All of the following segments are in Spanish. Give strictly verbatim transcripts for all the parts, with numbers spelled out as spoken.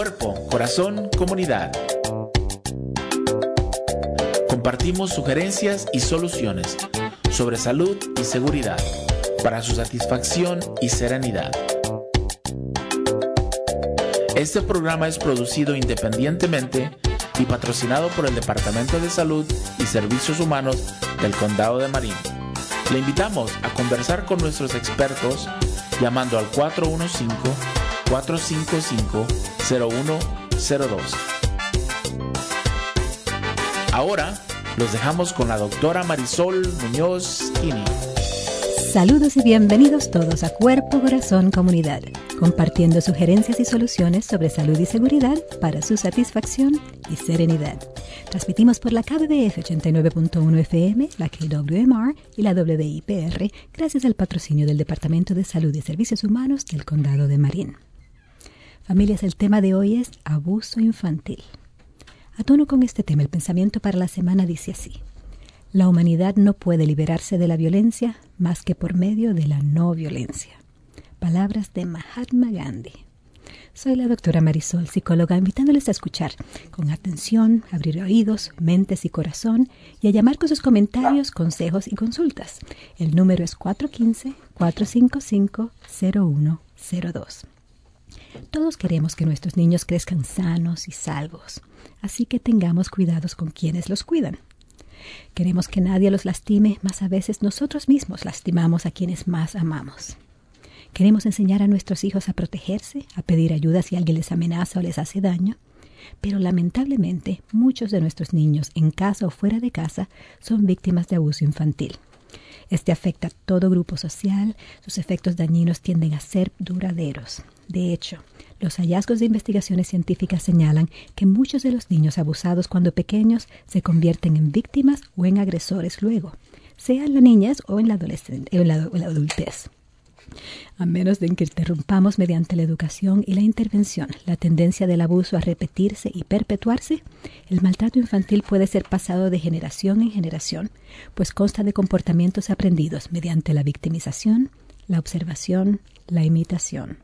Cuerpo, corazón, comunidad. Compartimos sugerencias y soluciones sobre salud y seguridad para su satisfacción y serenidad. Este programa es producido independientemente y patrocinado por el Departamento de Salud y Servicios Humanos del Condado de Marin. Le invitamos a conversar con nuestros expertos llamando al cuatro uno cinco, cuatro cinco cinco, cero uno cero dos. Ahora los dejamos con la doctora Marisol Muñoz Kini. Saludos y bienvenidos todos a Cuerpo, Corazón, Comunidad, compartiendo sugerencias y soluciones sobre salud y seguridad para su satisfacción y serenidad. Transmitimos por la K B B F ochenta y nueve punto uno F M, la K W M R y la W I P R, gracias al patrocinio del Departamento de Salud y Servicios Humanos del Condado de Marin. Familias, el tema de hoy es abuso infantil. A tono con este tema, el pensamiento para la semana dice así: la humanidad no puede liberarse de la violencia más que por medio de la no violencia. Palabras de Mahatma Gandhi. Soy la doctora Marisol, psicóloga, invitándoles a escuchar con atención, abrir oídos, mentes y corazón y a llamar con sus comentarios, consejos y consultas. El número es cuatro uno cinco, cuatro cinco cinco, cero uno cero dos. Todos queremos que nuestros niños crezcan sanos y salvos, así que tengamos cuidados con quienes los cuidan. Queremos que nadie los lastime, mas a veces nosotros mismos lastimamos a quienes más amamos. Queremos enseñar a nuestros hijos a protegerse, a pedir ayuda si alguien les amenaza o les hace daño, pero lamentablemente muchos de nuestros niños, en casa o fuera de casa, son víctimas de abuso infantil. Este afecta a todo grupo social, sus efectos dañinos tienden a ser duraderos. De hecho, los hallazgos de investigaciones científicas señalan que muchos de los niños abusados cuando pequeños se convierten en víctimas o en agresores luego, sea en la niñez o en la, adolescen- en la, en la adultez. A menos de que interrumpamos mediante la educación y la intervención la tendencia del abuso a repetirse y perpetuarse, el maltrato infantil puede ser pasado de generación en generación, pues consta de comportamientos aprendidos mediante la victimización, la observación, la imitación.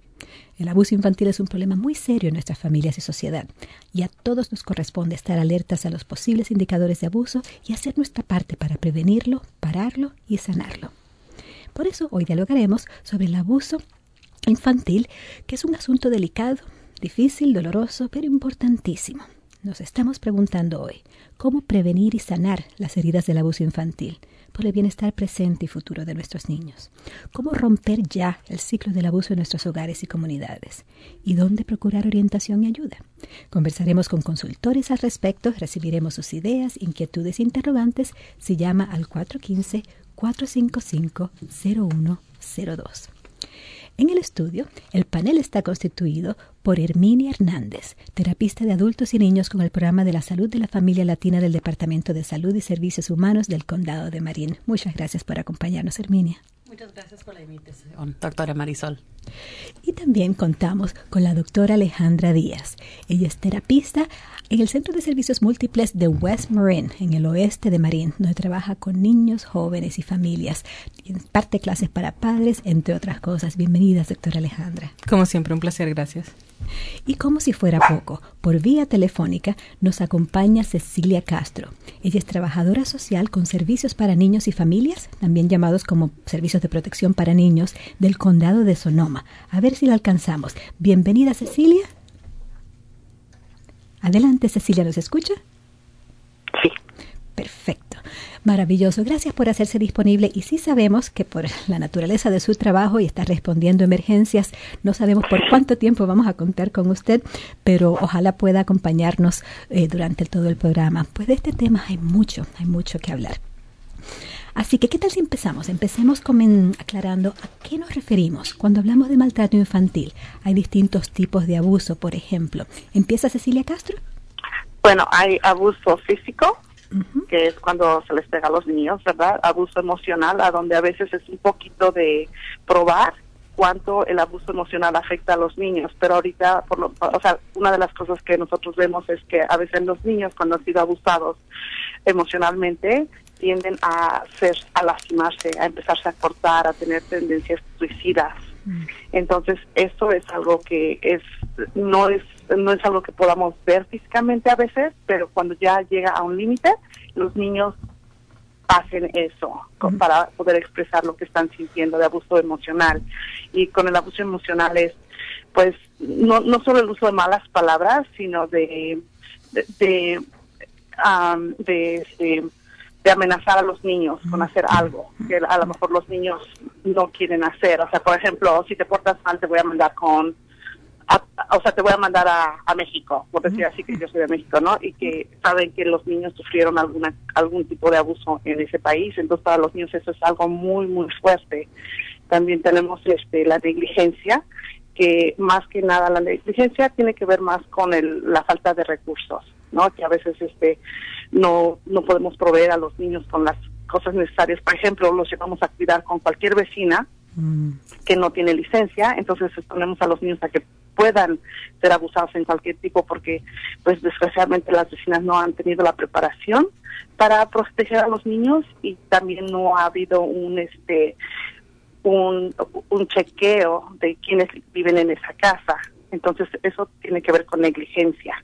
El abuso infantil es un problema muy serio en nuestras familias y sociedad, y a todos nos corresponde estar alertas a los posibles indicadores de abuso y hacer nuestra parte para prevenirlo, pararlo y sanarlo. Por eso hoy dialogaremos sobre el abuso infantil, que es un asunto delicado, difícil, doloroso, pero importantísimo. Nos estamos preguntando hoy, ¿cómo prevenir y sanar las heridas del abuso infantil por el bienestar presente y futuro de nuestros niños? ¿Cómo romper ya el ciclo del abuso en nuestros hogares y comunidades? ¿Y dónde procurar orientación y ayuda? Conversaremos con consultores al respecto, recibiremos sus ideas, inquietudes e interrogantes si llama al cuatro uno cinco, cuatro cinco cinco, cero uno cero dos. En el estudio, el panel está constituido por Herminia Hernández, terapista de adultos y niños con el programa de la salud de la familia latina del Departamento de Salud y Servicios Humanos del Condado de Marin. Muchas gracias por acompañarnos, Herminia. Muchas gracias por la invitación, doctora Marisol. Y también contamos con la doctora Alejandra Díaz. Ella es terapista en el Centro de Servicios Múltiples de West Marin, en el oeste de Marin, donde trabaja con niños, jóvenes y familias. Imparte clases para padres, entre otras cosas. Bienvenidas, doctora Alejandra. Como siempre, un placer, gracias. Y como si fuera poco, por vía telefónica nos acompaña Cecilia Castro. Ella es trabajadora social con servicios para niños y familias, también llamados como servicios de protección para niños, del condado de Sonoma. A ver si la alcanzamos. Bienvenida, Cecilia. Adelante, Cecilia, ¿nos escucha? Sí. Perfecto. Maravilloso. Gracias por hacerse disponible. Y sí sabemos que por la naturaleza de su trabajo y estar respondiendo a emergencias, no sabemos por cuánto tiempo vamos a contar con usted, pero ojalá pueda acompañarnos eh, durante todo el programa. Pues de este tema hay mucho, hay mucho que hablar. Así que, ¿qué tal si empezamos? Empecemos con, aclarando a qué nos referimos cuando hablamos de maltrato infantil. Hay distintos tipos de abuso, por ejemplo. ¿Empieza Cecilia Castro? Bueno, hay abuso físico, Uh-huh. que es cuando se les pega a los niños, ¿verdad? Abuso emocional, a donde a veces es un poquito de probar cuánto el abuso emocional afecta a los niños, pero ahorita, por lo, o sea, una de las cosas que nosotros vemos es que a veces los niños, cuando han sido abusados emocionalmente, tienden a ser, a lastimarse, a empezarse a cortar, a tener tendencias suicidas, Mm. Entonces, eso es algo que es no es no es algo que podamos ver físicamente a veces, pero cuando ya llega a un límite, los niños hacen eso mm. para poder expresar lo que están sintiendo de abuso emocional. Y con el abuso emocional es, pues, no no solo el uso de malas palabras, sino de de de, um, de, de de amenazar a los niños con hacer algo que a lo mejor los niños no quieren hacer. O sea, por ejemplo, si te portas mal, te voy a mandar con, a, o sea, te voy a mandar a, a México, por decir así, que yo soy de México, ¿no? Y que saben que los niños sufrieron alguna algún tipo de abuso en ese país. Entonces, para los niños eso es algo muy, muy fuerte. También tenemos este la negligencia, que más que nada la negligencia tiene que ver más con el, la falta de recursos, ¿no? Que a veces este no no podemos proveer a los niños con las cosas necesarias. Por ejemplo, los llevamos a cuidar con cualquier vecina mm. que no tiene licencia, entonces exponemos a los niños a que puedan ser abusados en cualquier tipo, porque pues desgraciadamente las vecinas no han tenido la preparación para proteger a los niños, y también no ha habido un este un un chequeo de quienes viven en esa casa. Entonces eso tiene que ver con negligencia,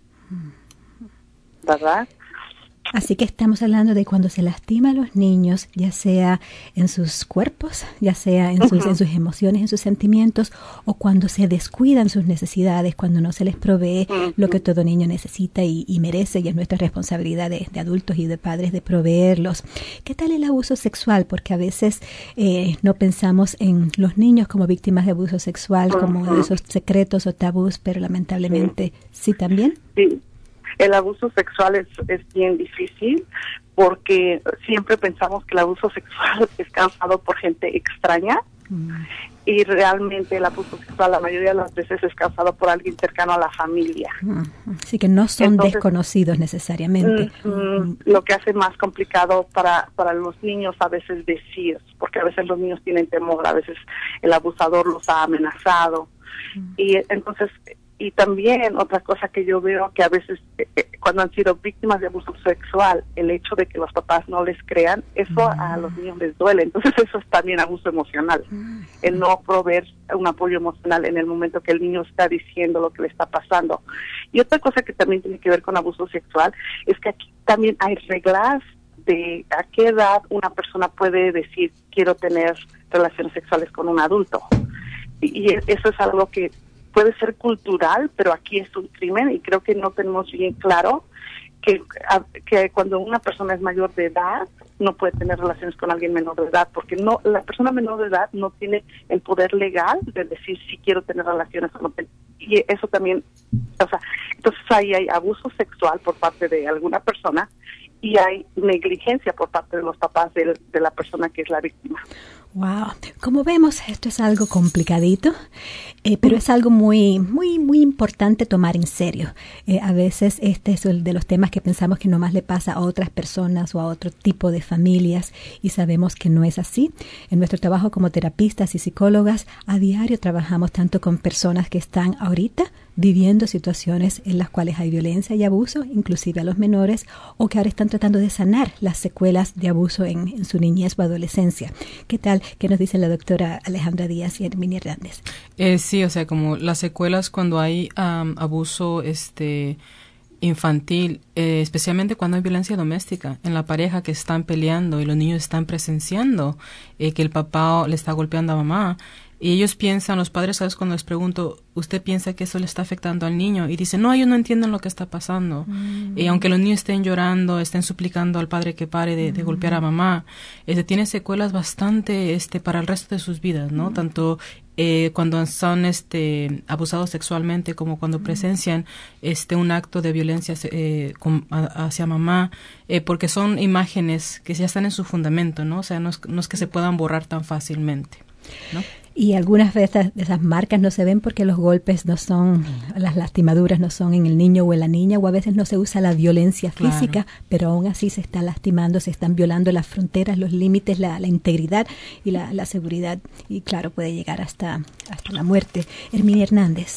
¿verdad? Así que estamos hablando de cuando se lastima a los niños, ya sea en sus cuerpos, ya sea en sus, uh-huh. en sus emociones, en sus sentimientos, o cuando se descuidan sus necesidades, cuando no se les provee uh-huh. lo que todo niño necesita y, y merece, y es nuestra responsabilidad de, de adultos y de padres de proveerlos. ¿Qué tal el abuso sexual? Porque a veces eh, no pensamos en los niños como víctimas de abuso sexual, uh-huh. como de esos secretos o tabús, pero lamentablemente sí, ¿sí también? Sí. El abuso sexual es, es bien difícil, porque siempre pensamos que el abuso sexual es causado por gente extraña, mm. y realmente el abuso sexual la mayoría de las veces es causado por alguien cercano a la familia. Mm. Así que no son Entonces, desconocidos necesariamente. Mm, mm, lo que hace más complicado para, para los niños a veces decir, porque a veces los niños tienen temor, a veces el abusador los ha amenazado. Mm. Y entonces... Y también otra cosa que yo veo, que a veces eh, cuando han sido víctimas de abuso sexual, el hecho de que los papás no les crean, eso mm. a los niños les duele. Entonces eso es también abuso emocional. Mm. El no proveer un apoyo emocional en el momento que el niño está diciendo lo que le está pasando. Y otra cosa que también tiene que ver con abuso sexual es que aquí también hay reglas de a qué edad una persona puede decir quiero tener relaciones sexuales con un adulto. Y, y eso es algo que puede ser cultural, pero aquí es un crimen, y creo que no tenemos bien claro que, a, que cuando una persona es mayor de edad no puede tener relaciones con alguien menor de edad, porque no la persona menor de edad no tiene el poder legal de decir si quiero tener relaciones o no. Y eso también, o sea, entonces ahí hay abuso sexual por parte de alguna persona y hay negligencia por parte de los papás de, de la persona que es la víctima. Wow, como vemos, esto es algo complicadito, eh, pero es algo muy, muy, muy importante tomar en serio. Eh, a veces este es el de los temas que pensamos que nomás le pasa a otras personas o a otro tipo de familias, y sabemos que no es así. En nuestro trabajo como terapistas y psicólogas, a diario trabajamos tanto con personas que están ahorita viviendo situaciones en las cuales hay violencia y abuso, inclusive a los menores, o que ahora están tratando de sanar las secuelas de abuso en, en su niñez o adolescencia. ¿Qué tal? ¿Qué nos dice la doctora Alejandra Díaz y Herminia Hernández? Eh, sí, o sea, como las secuelas cuando hay um, abuso este infantil, eh, especialmente cuando hay violencia doméstica en la pareja que están peleando y los niños están presenciando eh, que el papá le está golpeando a mamá. Y ellos piensan, los padres, ¿sabes? Cuando les pregunto, ¿usted piensa que eso le está afectando al niño? Y dicen, no, ellos no entienden lo que está pasando. Mm. Y aunque los niños estén llorando, estén suplicando al padre que pare de, de mm. golpear a mamá, este, tiene secuelas bastante este, para el resto de sus vidas, ¿no? Mm. Tanto eh, cuando son este, abusados sexualmente como cuando mm. presencian este, un acto de violencia eh, con, a, hacia mamá, eh, porque son imágenes que ya están en su fundamento, ¿no? O sea, no es, no es que se puedan borrar tan fácilmente, ¿no? Y algunas de esas, de esas marcas no se ven porque los golpes no son, las lastimaduras no son en el niño o en la niña, o a veces no se usa la violencia física, claro. Pero aún así se está lastimando, se están violando las fronteras, los límites, la, la integridad y la, la seguridad, y claro, puede llegar hasta, hasta la muerte. Herminia Hernández.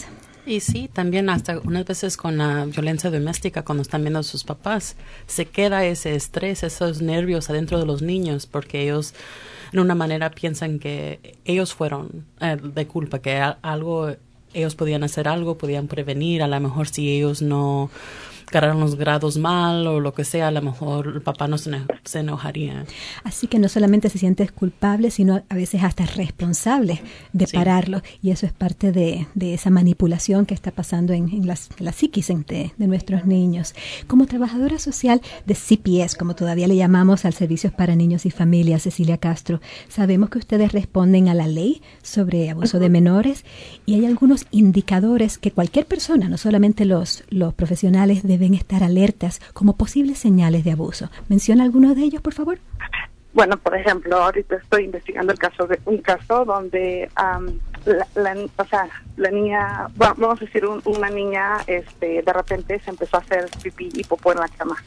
Y sí, también hasta unas veces con la violencia doméstica, cuando están viendo a sus papás, se queda ese estrés, esos nervios adentro de los niños, porque ellos, en una manera, piensan que ellos fueron eh, de culpa, que a- algo, ellos podían hacer algo, podían prevenir, a lo mejor si ellos no agarraron los grados mal o lo que sea, a lo mejor el papá no se, eno- se enojaría. Así que no solamente se sientes culpable, sino a veces hasta responsable de Sí. pararlo. Y eso es parte de, de esa manipulación que está pasando en, en, las, en la psiquis en- de, de nuestros niños. Como trabajadora social de C P S, como todavía le llamamos al Servicios para Niños y Familias, Cecilia Castro, sabemos que ustedes responden a la ley sobre abuso de menores y hay algunos indicadores que cualquier persona, no solamente los, los profesionales, deben estar alertas como posibles señales de abuso. ¿Menciona algunos de ellos, por favor? Bueno, por ejemplo, ahorita estoy investigando el caso de un caso donde um, la, la, o sea, la niña, bueno, vamos a decir un, una niña, este, de repente se empezó a hacer pipí y popó en la cama.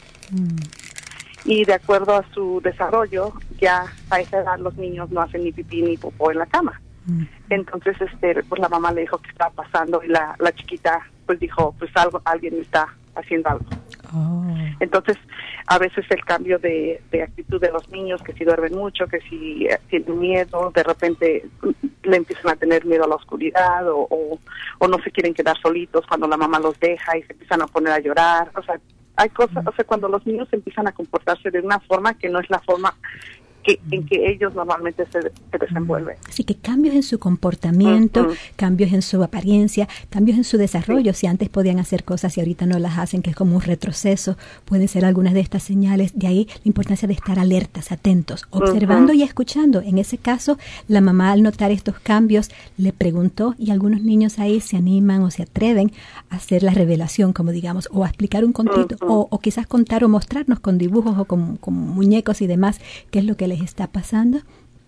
Mm. Y de acuerdo a su desarrollo, ya a esa edad los niños no hacen ni pipí ni popó en la cama. Mm. Entonces, este, pues la mamá le dijo qué estaba pasando y la, la chiquita, pues dijo, pues algo, alguien está haciendo algo. Oh. Entonces, a veces el cambio de, de actitud de los niños, que si duermen mucho, que si eh, tienen miedo, de repente mm, le empiezan a tener miedo a la oscuridad o, o, o no se quieren quedar solitos cuando la mamá los deja y se empiezan a poner a llorar. O sea, hay cosas, o sea, cuando los niños empiezan a comportarse de una forma que no es la forma que en que ellos normalmente se, se desenvuelven. Así que cambios en su comportamiento, Ujú. cambios en su apariencia, cambios en su desarrollo. Si antes podían hacer cosas y ahorita no las hacen, que es como un retroceso, pueden ser algunas de estas señales. De ahí la importancia de estar alertas, atentos, observando Ujú. y escuchando. En ese caso, la mamá al notar estos cambios le preguntó y algunos niños ahí se animan o se atreven a hacer la revelación, como digamos, o a explicar un contito, Ujú. o, o quizás contar o mostrarnos con dibujos o con, con muñecos y demás qué es lo que les está pasando.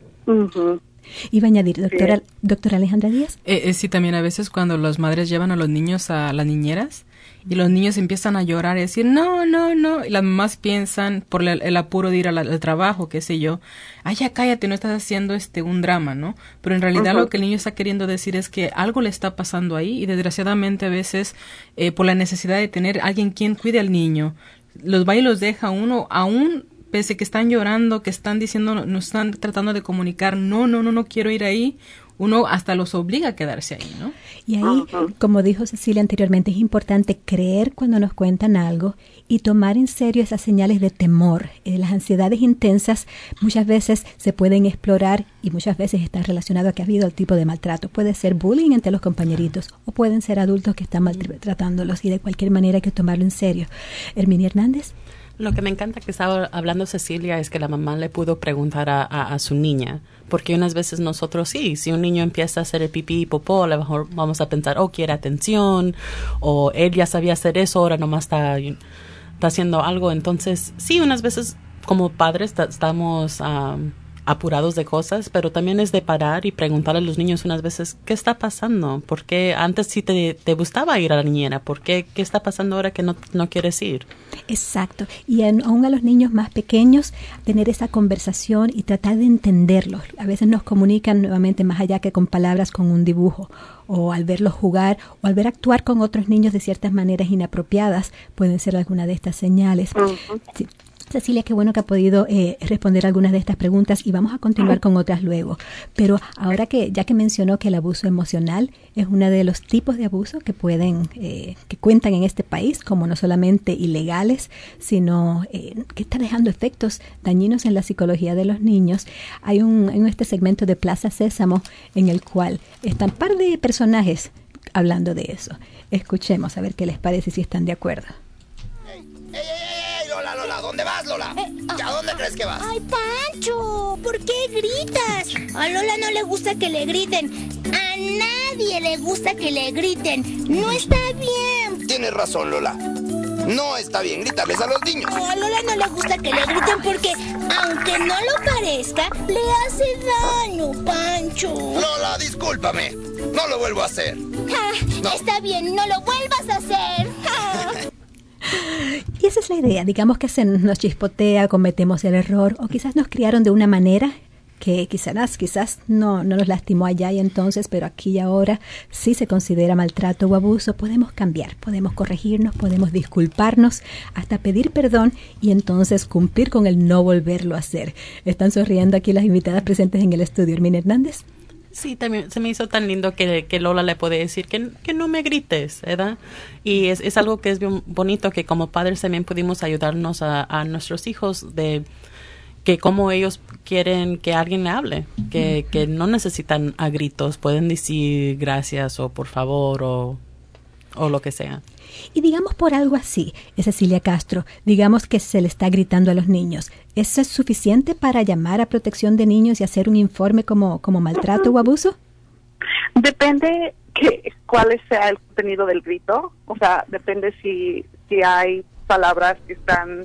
Ujú. Iba a añadir, doctora, Sí. doctora Alejandra Díaz. Eh, eh, sí, también a veces cuando las madres llevan a los niños a las niñeras y los niños empiezan a llorar y decir, no, no, no, y las mamás piensan por el, el apuro de ir al, al trabajo, qué sé yo, ay, ya cállate, no estás haciendo este un drama, ¿no? Pero en realidad Ujú. lo que el niño está queriendo decir es que algo le está pasando ahí y desgraciadamente a veces eh, por la necesidad de tener alguien quien cuide al niño, los va y los deja uno aún pese que están llorando, que están diciendo, nos están tratando de comunicar, no, no, no, no quiero ir ahí, uno hasta los obliga a quedarse ahí, ¿no? Y ahí, Ujú. como dijo Cecilia anteriormente, es importante creer cuando nos cuentan algo y tomar en serio esas señales de temor. Eh, las ansiedades intensas muchas veces se pueden explorar y muchas veces están relacionadas a que ha habido el tipo de maltrato. Puede ser bullying entre los compañeritos o pueden ser adultos que están maltratándolos y de cualquier manera hay que tomarlo en serio. Herminia Hernández. Lo que me encanta que estaba hablando Cecilia es que la mamá le pudo preguntar a, a, a su niña, porque unas veces nosotros sí, si un niño empieza a hacer el pipí y popó, a lo mejor vamos a pensar, oh, quiere atención, o él ya sabía hacer eso, ahora nomás está, está haciendo algo. Entonces, sí, unas veces como padres ta- estamos um, apurados de cosas, pero también es de parar y preguntarle a los niños unas veces, ¿qué está pasando? ¿Por qué antes sí te, te gustaba ir a la niñera? ¿Por qué? ¿Qué está pasando ahora que no, no quieres ir? Exacto. Y en, aún a los niños más pequeños, tener esa conversación y tratar de entenderlos. A veces nos comunican nuevamente más allá que con palabras, con un dibujo. O al verlos jugar, o al ver actuar con otros niños de ciertas maneras inapropiadas, pueden ser alguna de estas señales. Ujú. Sí. Cecilia, qué bueno que ha podido eh, responder algunas de estas preguntas y vamos a continuar con otras luego. Pero ahora que, ya que mencionó que el abuso emocional es uno de los tipos de abuso que pueden, eh, que cuentan en este país, como no solamente ilegales, sino eh, que está dejando efectos dañinos en la psicología de los niños. Hay un, en este segmento de Plaza Sésamo en el cual están un par de personajes hablando de eso. Escuchemos a ver qué les parece, si están de acuerdo. ¡Ey, ey, ey, Lola, Lola! ¿Dónde vas, Lola? ¿A dónde crees que vas? ¡Ay, Pancho! ¿Por qué gritas? A Lola no le gusta que le griten. A nadie le gusta que le griten. No está bien. Tienes razón, Lola. No está bien gritarles a los niños. A Lola no le gusta que le griten porque, aunque no lo parezca, le hace daño, Pancho. Lola, discúlpame. No lo vuelvo a hacer. Ah, No. Está bien, no lo vuelvas a hacer. Ah. Y esa es la idea, digamos que se nos chispotea, cometemos el error o quizás nos criaron de una manera que quizás, quizás no, no nos lastimó allá y entonces, pero aquí y ahora sí se considera maltrato o abuso, podemos cambiar, podemos corregirnos, podemos disculparnos, hasta pedir perdón y entonces cumplir con el no volverlo a hacer. Están sonriendo aquí las invitadas presentes en el estudio. Hermina Hernández. Sí, también se me hizo tan lindo que, que Lola le puede decir que, que no me grites, ¿verdad? Y es, es algo que es bien bonito, que como padres también pudimos ayudarnos a, a nuestros hijos de que como ellos quieren que alguien le hable, que, que no necesitan a gritos, pueden decir gracias o por favor o, o lo que sea. Y digamos por algo así, Cecilia Castro, digamos que se le está gritando a los niños, ¿eso es suficiente para llamar a protección de niños y hacer un informe como, como maltrato o abuso? Depende que, cuál sea el contenido del grito, o sea, depende si, si hay palabras que están,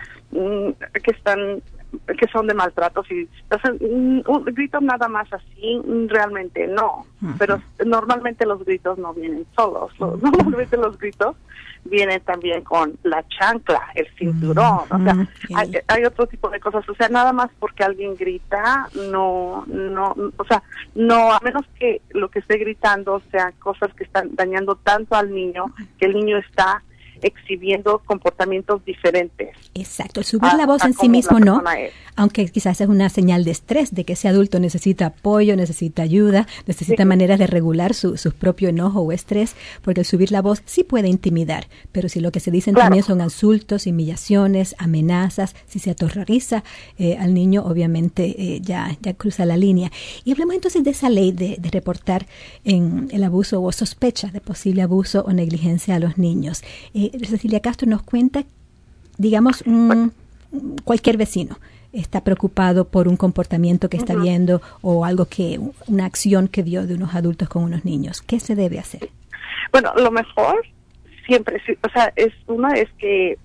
que están que son de maltrato, si o sea, un, un grito nada más así, realmente no, uh-huh. Pero normalmente los gritos no vienen solos, uh-huh. Normalmente los gritos vienen también con la chancla, el cinturón, uh-huh. O sea, okay. hay, hay otro tipo de cosas, o sea, nada más porque alguien grita, no, no, o sea, no, a menos que lo que esté gritando sean cosas que están dañando tanto al niño, que el niño está exhibiendo comportamientos diferentes. Exacto, el subir a, la voz en sí mismo no, es. Aunque quizás es una señal de estrés, de que ese adulto necesita apoyo, necesita ayuda, necesita sí. maneras de regular su, su propio enojo o estrés, porque el subir la voz sí puede intimidar, pero si lo que se dicen claro. también son insultos, humillaciones, amenazas, si se aterroriza eh, al niño, obviamente eh, ya, ya cruza la línea. Y hablemos entonces de esa ley de, de reportar en el abuso o sospecha de posible abuso o negligencia a los niños. Eh, Cecilia Castro nos cuenta, digamos, un, cualquier vecino está preocupado por un comportamiento que está uh-huh. viendo o algo que, una acción que vio de unos adultos con unos niños. ¿Qué se debe hacer? Bueno, lo mejor siempre, o sea, es uno es que,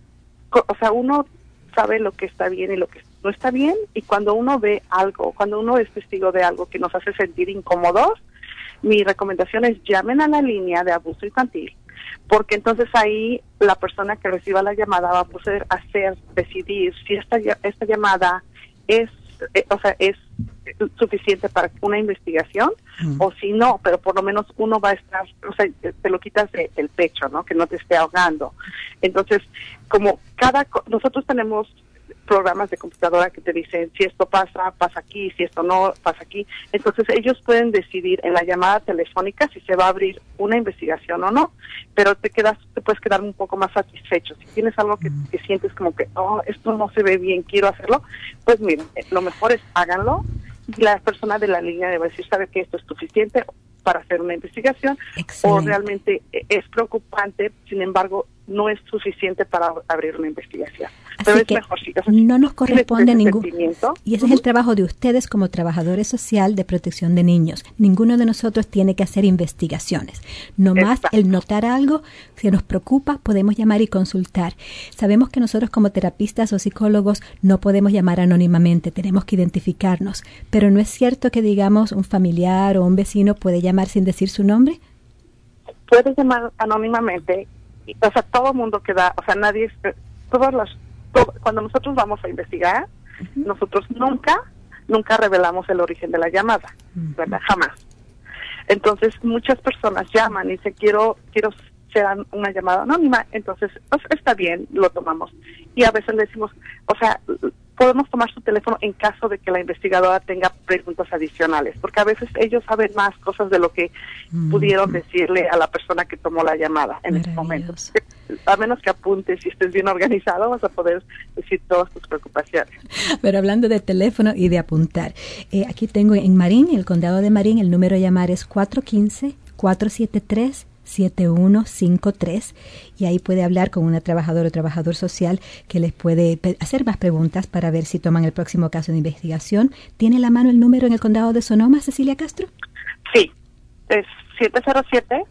o sea, uno sabe lo que está bien y lo que no está bien, y cuando uno ve algo, cuando uno es testigo de algo que nos hace sentir incómodos, mi recomendación es llamen a la línea de abuso infantil, porque entonces ahí la persona que reciba la llamada va a poder hacer, decidir si esta esta llamada es, eh, o sea, es suficiente para una investigación mm. o si no, pero por lo menos uno va a estar, o sea, te lo quitas de, del pecho, ¿no? Que no te esté ahogando. Entonces, como cada, nosotros tenemos programas de computadora que te dicen si esto pasa, pasa aquí, si esto no, pasa aquí. Entonces ellos pueden decidir en la llamada telefónica si se va a abrir una investigación o no, pero te quedas, te puedes quedar un poco más satisfecho. Si tienes algo que, que sientes como que, oh, esto no se ve bien, quiero hacerlo, pues miren, lo mejor es háganlo y la persona de la línea debe decir, sabe que esto es suficiente para hacer una investigación. Excelente. O realmente es preocupante, sin embargo, no es suficiente para abrir una investigación. Así Pero que es mejor, sí, no nos corresponde ningún... Y ese uh-huh. es el trabajo de ustedes como trabajadores social de protección de niños. Ninguno de nosotros tiene que hacer investigaciones. No más el notar algo, si nos preocupa, podemos llamar y consultar. Sabemos que nosotros como terapistas o psicólogos no podemos llamar anónimamente, tenemos que identificarnos. Pero ¿no es cierto que, digamos, un familiar o un vecino puede llamar sin decir su nombre? Puedes llamar anónimamente. O sea, todo el mundo queda, o sea, nadie, todas las, todo, cuando nosotros vamos a investigar, uh-huh. nosotros nunca, nunca revelamos el origen de la llamada, uh-huh. ¿verdad? Jamás. Entonces, muchas personas llaman y dicen, quiero, quiero ser una llamada anónima, entonces, pues, está bien, lo tomamos. Y a veces le decimos, o sea, podemos tomar su teléfono en caso de que la investigadora tenga preguntas adicionales, porque a veces ellos saben más cosas de lo que mm. pudieron decirle a la persona que tomó la llamada en ese momento. A menos que apuntes y estés bien organizado, vas a poder decir todas tus preocupaciones. Pero hablando de teléfono y de apuntar, eh, aquí tengo en Marín, el condado de Marín, el número a llamar es cuatro uno cinco, cuatro siete tres, siete uno cinco tres y ahí puede hablar con una trabajadora o trabajador social que les puede pe- hacer más preguntas para ver si toman el próximo caso de investigación. ¿Tiene la mano el número en el condado de Sonoma, Cecilia Castro? Sí, es siete cero siete,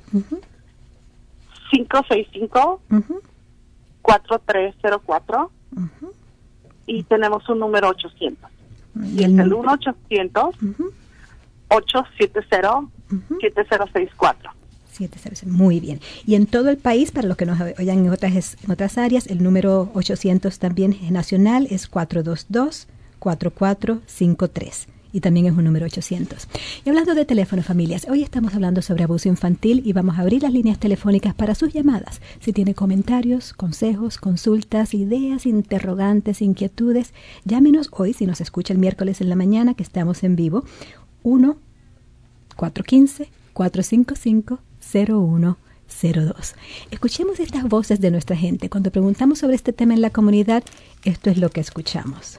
cinco seis cinco, cuatro tres cero cuatro uh-huh. y tenemos un número ochocientos. Y, y el, es el uno ochocientos, ocho siete cero, siete cero seis cuatro. Muy bien. Y en todo el país, para los que nos oigan en otras, en otras áreas, el número ochocientos también es nacional, es cuatro dos dos, cuatro cuatro cinco tres. y también es un número ochocientos. Y hablando de teléfono, familias, hoy estamos hablando sobre abuso infantil y vamos a abrir las líneas telefónicas para sus llamadas. Si tiene comentarios, consejos, consultas, ideas, interrogantes, inquietudes, llámenos hoy, si nos escucha el miércoles en la mañana, que estamos en vivo, uno cuatro uno cinco, cuatro cinco cinco, cero uno cero dos. Escuchemos estas voces de nuestra gente. Cuando preguntamos sobre este tema en la comunidad, esto es lo que escuchamos.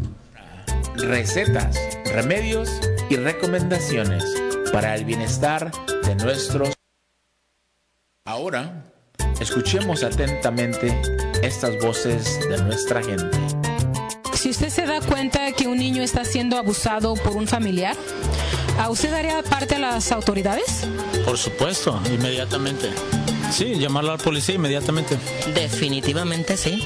Recetas, remedios y recomendaciones para el bienestar de nuestros. Ahora, escuchemos atentamente estas voces de nuestra gente. Si usted se da cuenta que un niño está siendo abusado por un familiar, ¿a usted daría parte a las autoridades? Por supuesto, inmediatamente. Sí, llamarlo a la policía inmediatamente. Definitivamente sí.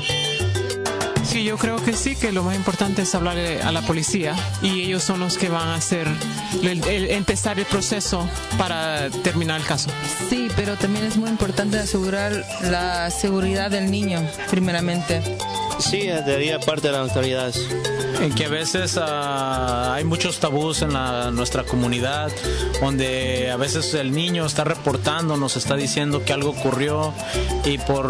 Sí, yo creo que sí, que lo más importante es hablarle a la policía y ellos son los que van a hacer, el, el, empezar el proceso para terminar el caso. Sí, pero también es muy importante asegurar la seguridad del niño, primeramente. Sí, daría parte de las autoridades. En que a veces uh, hay muchos tabús en la, nuestra comunidad, donde a veces el niño está reportando, nos está diciendo que algo ocurrió y por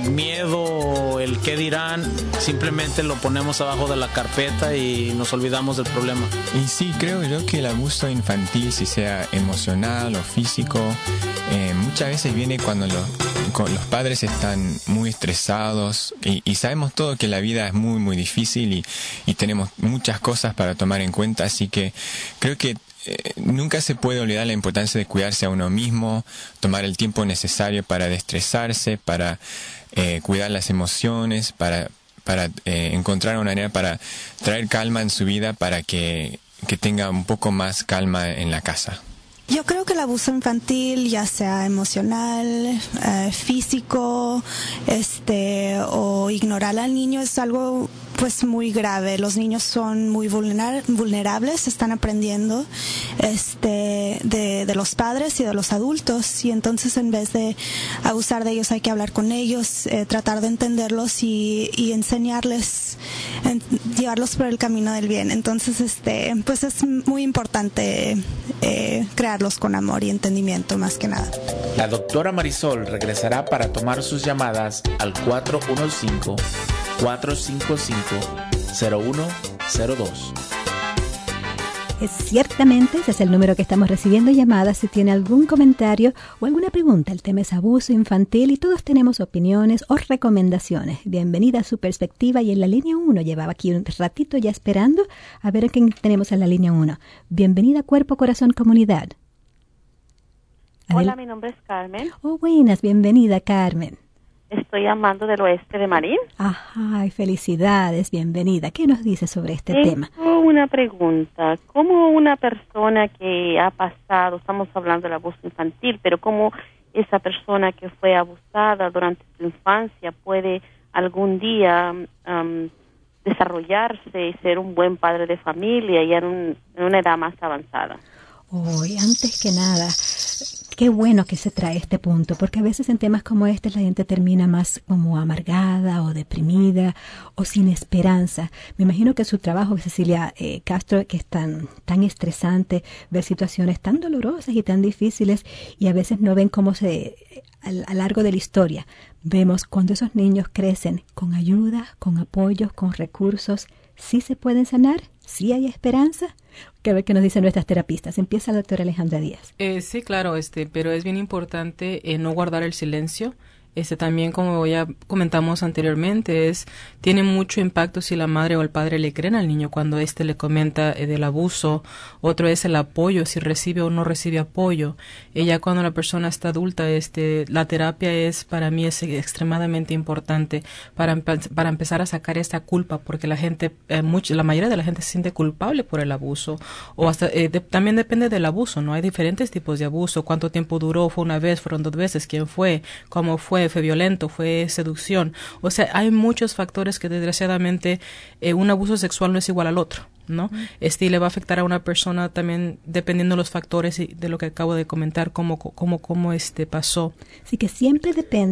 miedo, el qué dirán, simplemente lo ponemos abajo de la carpeta y nos olvidamos del problema. Y sí, creo yo que el abuso infantil, si sea emocional o físico, eh, muchas veces viene cuando lo, los padres están muy estresados y, y sabemos todo que la vida es muy muy difícil y, y tenemos muchas cosas para tomar en cuenta, así que creo que eh, nunca se puede olvidar la importancia de cuidarse a uno mismo, tomar el tiempo necesario para destresarse, para eh, cuidar las emociones, para, para eh, encontrar una manera para traer calma en su vida, para que, que tenga un poco más calma en la casa. Yo creo que el abuso infantil, ya sea emocional, eh, físico, este, o ignorar al niño, es algo pues muy grave. Los niños son muy vulner- vulnerables, están aprendiendo este de, de los padres y de los adultos, y entonces en vez de abusar de ellos hay que hablar con ellos, eh, tratar de entenderlos y, y enseñarles, en, llevarlos por el camino del bien. Entonces este pues es muy importante eh, crearlos con amor y entendimiento más que nada. La doctora Marisol regresará para tomar sus llamadas al cuatro uno cinco, cuatro cinco cinco, cero uno cero dos. Es ciertamente, ese es el número que estamos recibiendo llamadas. Si tiene algún comentario o alguna pregunta, el tema es abuso infantil y todos tenemos opiniones o recomendaciones. Bienvenida a su perspectiva, y en la línea uno, llevaba aquí un ratito ya esperando a ver a quién tenemos en la línea uno. Bienvenida a Cuerpo, Corazón, Comunidad. Hola, Adel- mi nombre es Carmen. Oh, buenas, bienvenida, Carmen. Estoy llamando del oeste de Marín. Ajá, felicidades, bienvenida. ¿Qué nos dice sobre este Tengo tema? una pregunta. ¿Cómo una persona que ha pasado, estamos hablando del abuso infantil, pero cómo esa persona que fue abusada durante su infancia puede algún día um, desarrollarse y ser un buen padre de familia ya en, un, en una edad más avanzada? Oh, y antes que nada, qué bueno que se trae este punto, porque a veces en temas como este la gente termina más como amargada o deprimida o sin esperanza. Me imagino que su trabajo, Cecilia eh, Castro, que es tan, tan estresante, ver situaciones tan dolorosas y tan difíciles, y a veces no ven cómo se, a, a lo largo de la historia, vemos cuando esos niños crecen con ayuda, con apoyos, con recursos, sí se pueden sanar, sí hay esperanza. Que ver qué nos dicen nuestras terapistas. Empieza la doctora Alejandra Díaz. Eh, sí, claro, este, pero es bien importante eh, no guardar el silencio. Este también, como ya comentamos anteriormente, es tiene mucho impacto si la madre o el padre le creen al niño cuando éste le comenta eh, del abuso. Otro es el apoyo, si recibe o no recibe apoyo. Y ya cuando la persona está adulta, este, la terapia es, para mí, es extremadamente importante para, para empezar a sacar esta culpa, porque la gente, eh, mucho, la mayoría de la gente se siente culpable por el abuso. O hasta eh, de, también depende del abuso, ¿no? Hay diferentes tipos de abuso. ¿Cuánto tiempo duró? ¿Fue una vez? ¿Fueron dos veces? ¿Quién fue? ¿Cómo fue? ¿Fue violento? ¿Fue seducción? O sea, hay muchos factores que desgraciadamente eh, un abuso sexual no es igual al otro, ¿no? Uh-huh. Este le va a afectar a una persona también dependiendo de los factores y de lo que acabo de comentar, cómo, cómo, cómo este pasó. Así que siempre depende,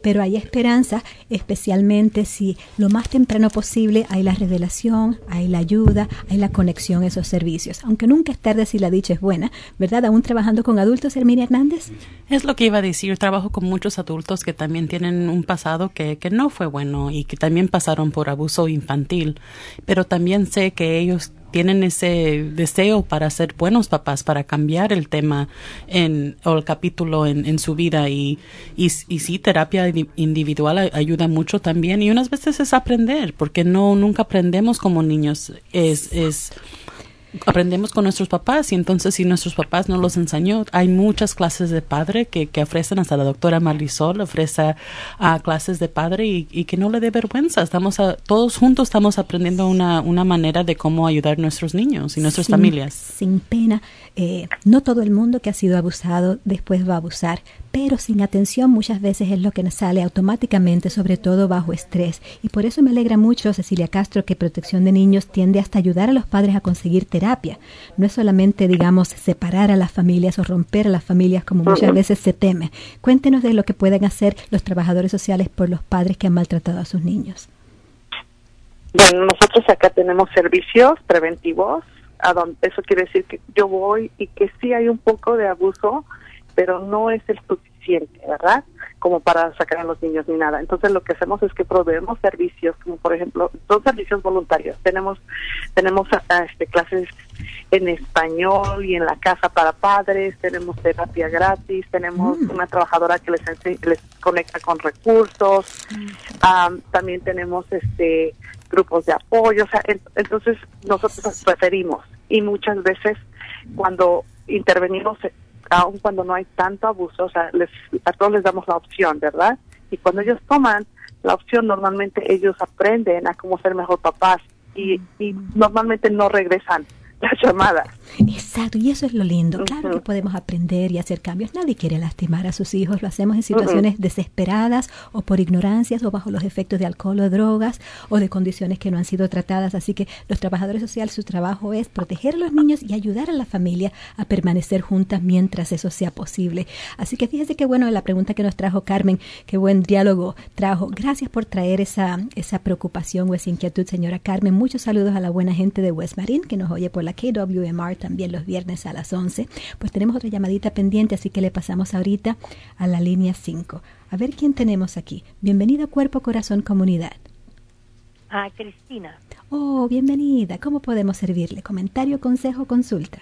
pero hay esperanza, especialmente si lo más temprano posible hay la revelación, hay la ayuda, hay la conexión a esos servicios. Aunque nunca es tarde si la dicha es buena, ¿verdad? Aún trabajando con adultos, Herminia Hernández. Es lo que iba a decir. Trabajo con muchos adultos que también tienen un pasado que, que no fue bueno y que también pasaron por abuso infantil, pero también sé que ellos tienen ese deseo para ser buenos papás, para cambiar el tema en, o el capítulo en, en su vida y, y, y sí, terapia individual ayuda mucho también y unas veces es aprender, porque no, nunca aprendemos como niños, es, es aprendemos con nuestros papás y entonces si nuestros papás no los enseñó, hay muchas clases de padre que, que ofrecen, hasta la doctora Marisol ofrece uh, clases de padre y, y que no le dé vergüenza, estamos a, todos juntos estamos aprendiendo una, una manera de cómo ayudar a nuestros niños y nuestras sin, familias. Sin pena, eh, no todo el mundo que ha sido abusado después va a abusar, pero sin atención muchas veces es lo que nos sale automáticamente, sobre todo bajo estrés. Y por eso me alegra mucho, Cecilia Castro, que Protección de Niños tiende hasta ayudar a los padres a conseguir terapia. No es solamente, digamos, separar a las familias o romper a las familias como muchas veces se teme. Cuéntenos de lo que pueden hacer los trabajadores sociales por los padres que han maltratado a sus niños. Bueno, nosotros acá tenemos servicios preventivos, a donde, eso quiere decir que yo voy y que sí hay un poco de abuso, pero no es el suficiente, ¿verdad? Como para sacar a los niños ni nada. Entonces lo que hacemos es que proveemos servicios, como por ejemplo, son servicios voluntarios. Tenemos tenemos este, clases en español y en la casa para padres, tenemos terapia gratis, tenemos mm. una trabajadora que les, les conecta con recursos, mm. um, también tenemos este grupos de apoyo, o sea, en, entonces nosotros referimos y muchas veces cuando intervenimos, aun cuando no hay tanto abuso, o sea, les, a todos les damos la opción, ¿verdad? Y cuando ellos toman la opción, normalmente ellos aprenden a cómo ser mejor papás y, y normalmente no regresan las llamadas. Exacto, y eso es lo lindo. Claro uh-huh. que podemos aprender y hacer cambios. Nadie quiere lastimar a sus hijos. Lo hacemos en situaciones uh-huh. desesperadas o por ignorancias o bajo los efectos de alcohol o drogas o de condiciones que no han sido tratadas. Así que los trabajadores sociales, su trabajo es proteger a los niños y ayudar a la familia a permanecer juntas mientras eso sea posible. Así que fíjese qué bueno la pregunta que nos trajo Carmen, qué buen diálogo trajo. Gracias por traer esa, esa preocupación o esa inquietud, señora Carmen. Muchos saludos a la buena gente de West Marine que nos oye por la K W M R también los viernes a las once. Pues tenemos otra llamadita pendiente, así que le pasamos ahorita a la línea cinco. A ver quién tenemos aquí. Bienvenida a Cuerpo, Corazón, Comunidad. Ah, Cristina. Oh, bienvenida. ¿Cómo podemos servirle? Comentario, consejo, consulta.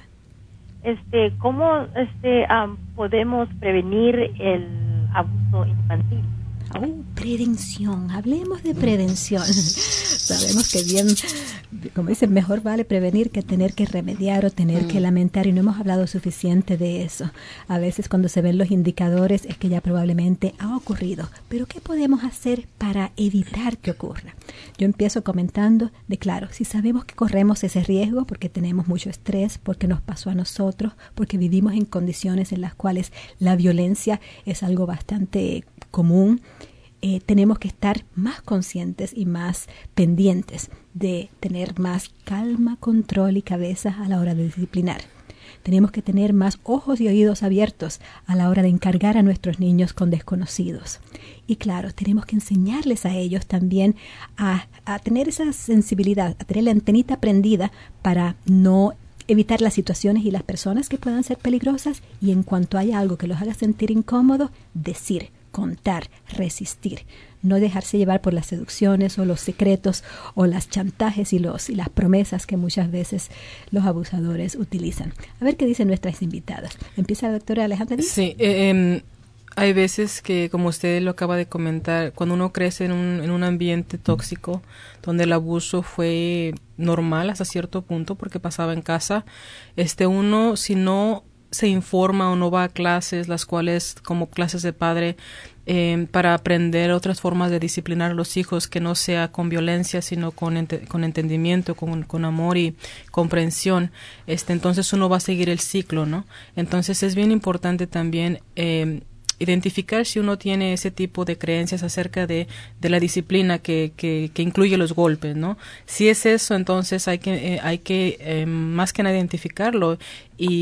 Este, ¿cómo este um, podemos prevenir el abuso infantil? Oh, prevención. Hablemos de prevención. Sabemos que bien, como dicen, mejor vale prevenir que tener que remediar o tener mm. que lamentar, y no hemos hablado suficiente de eso. A veces cuando se ven los indicadores es que ya probablemente ha ocurrido. Pero ¿qué podemos hacer para evitar que ocurra? Yo empiezo comentando de, claro, si sabemos que corremos ese riesgo porque tenemos mucho estrés, porque nos pasó a nosotros, porque vivimos en condiciones en las cuales la violencia es algo bastante común, eh, tenemos que estar más conscientes y más pendientes de tener más calma, control y cabeza a la hora de disciplinar. Tenemos que tener más ojos y oídos abiertos a la hora de encargar a nuestros niños con desconocidos. Y claro, tenemos que enseñarles a ellos también a, a tener esa sensibilidad, a tener la antenita prendida para no evitar las situaciones y las personas que puedan ser peligrosas, y en cuanto haya algo que los haga sentir incómodos, decir, contar, resistir, no dejarse llevar por las seducciones o los secretos o las chantajes y los y las promesas que muchas veces los abusadores utilizan. A ver qué dicen nuestras invitadas. Empieza la doctora Alejandra Díaz. Sí, eh, eh, hay veces que, como usted lo acaba de comentar, cuando uno crece en un, en un ambiente tóxico donde el abuso fue normal hasta cierto punto porque pasaba en casa, este uno si no se informa o no va a clases, las cuales como clases de padre, eh, para aprender otras formas de disciplinar a los hijos que no sea con violencia, sino con, ente- con entendimiento, con, con amor y comprensión, este, entonces uno va a seguir el ciclo, ¿no? Entonces es bien importante también eh, identificar si uno tiene ese tipo de creencias acerca de, de la disciplina que, que, que incluye los golpes, ¿no? Si es eso, entonces hay que, eh, hay que eh, más que nada identificarlo y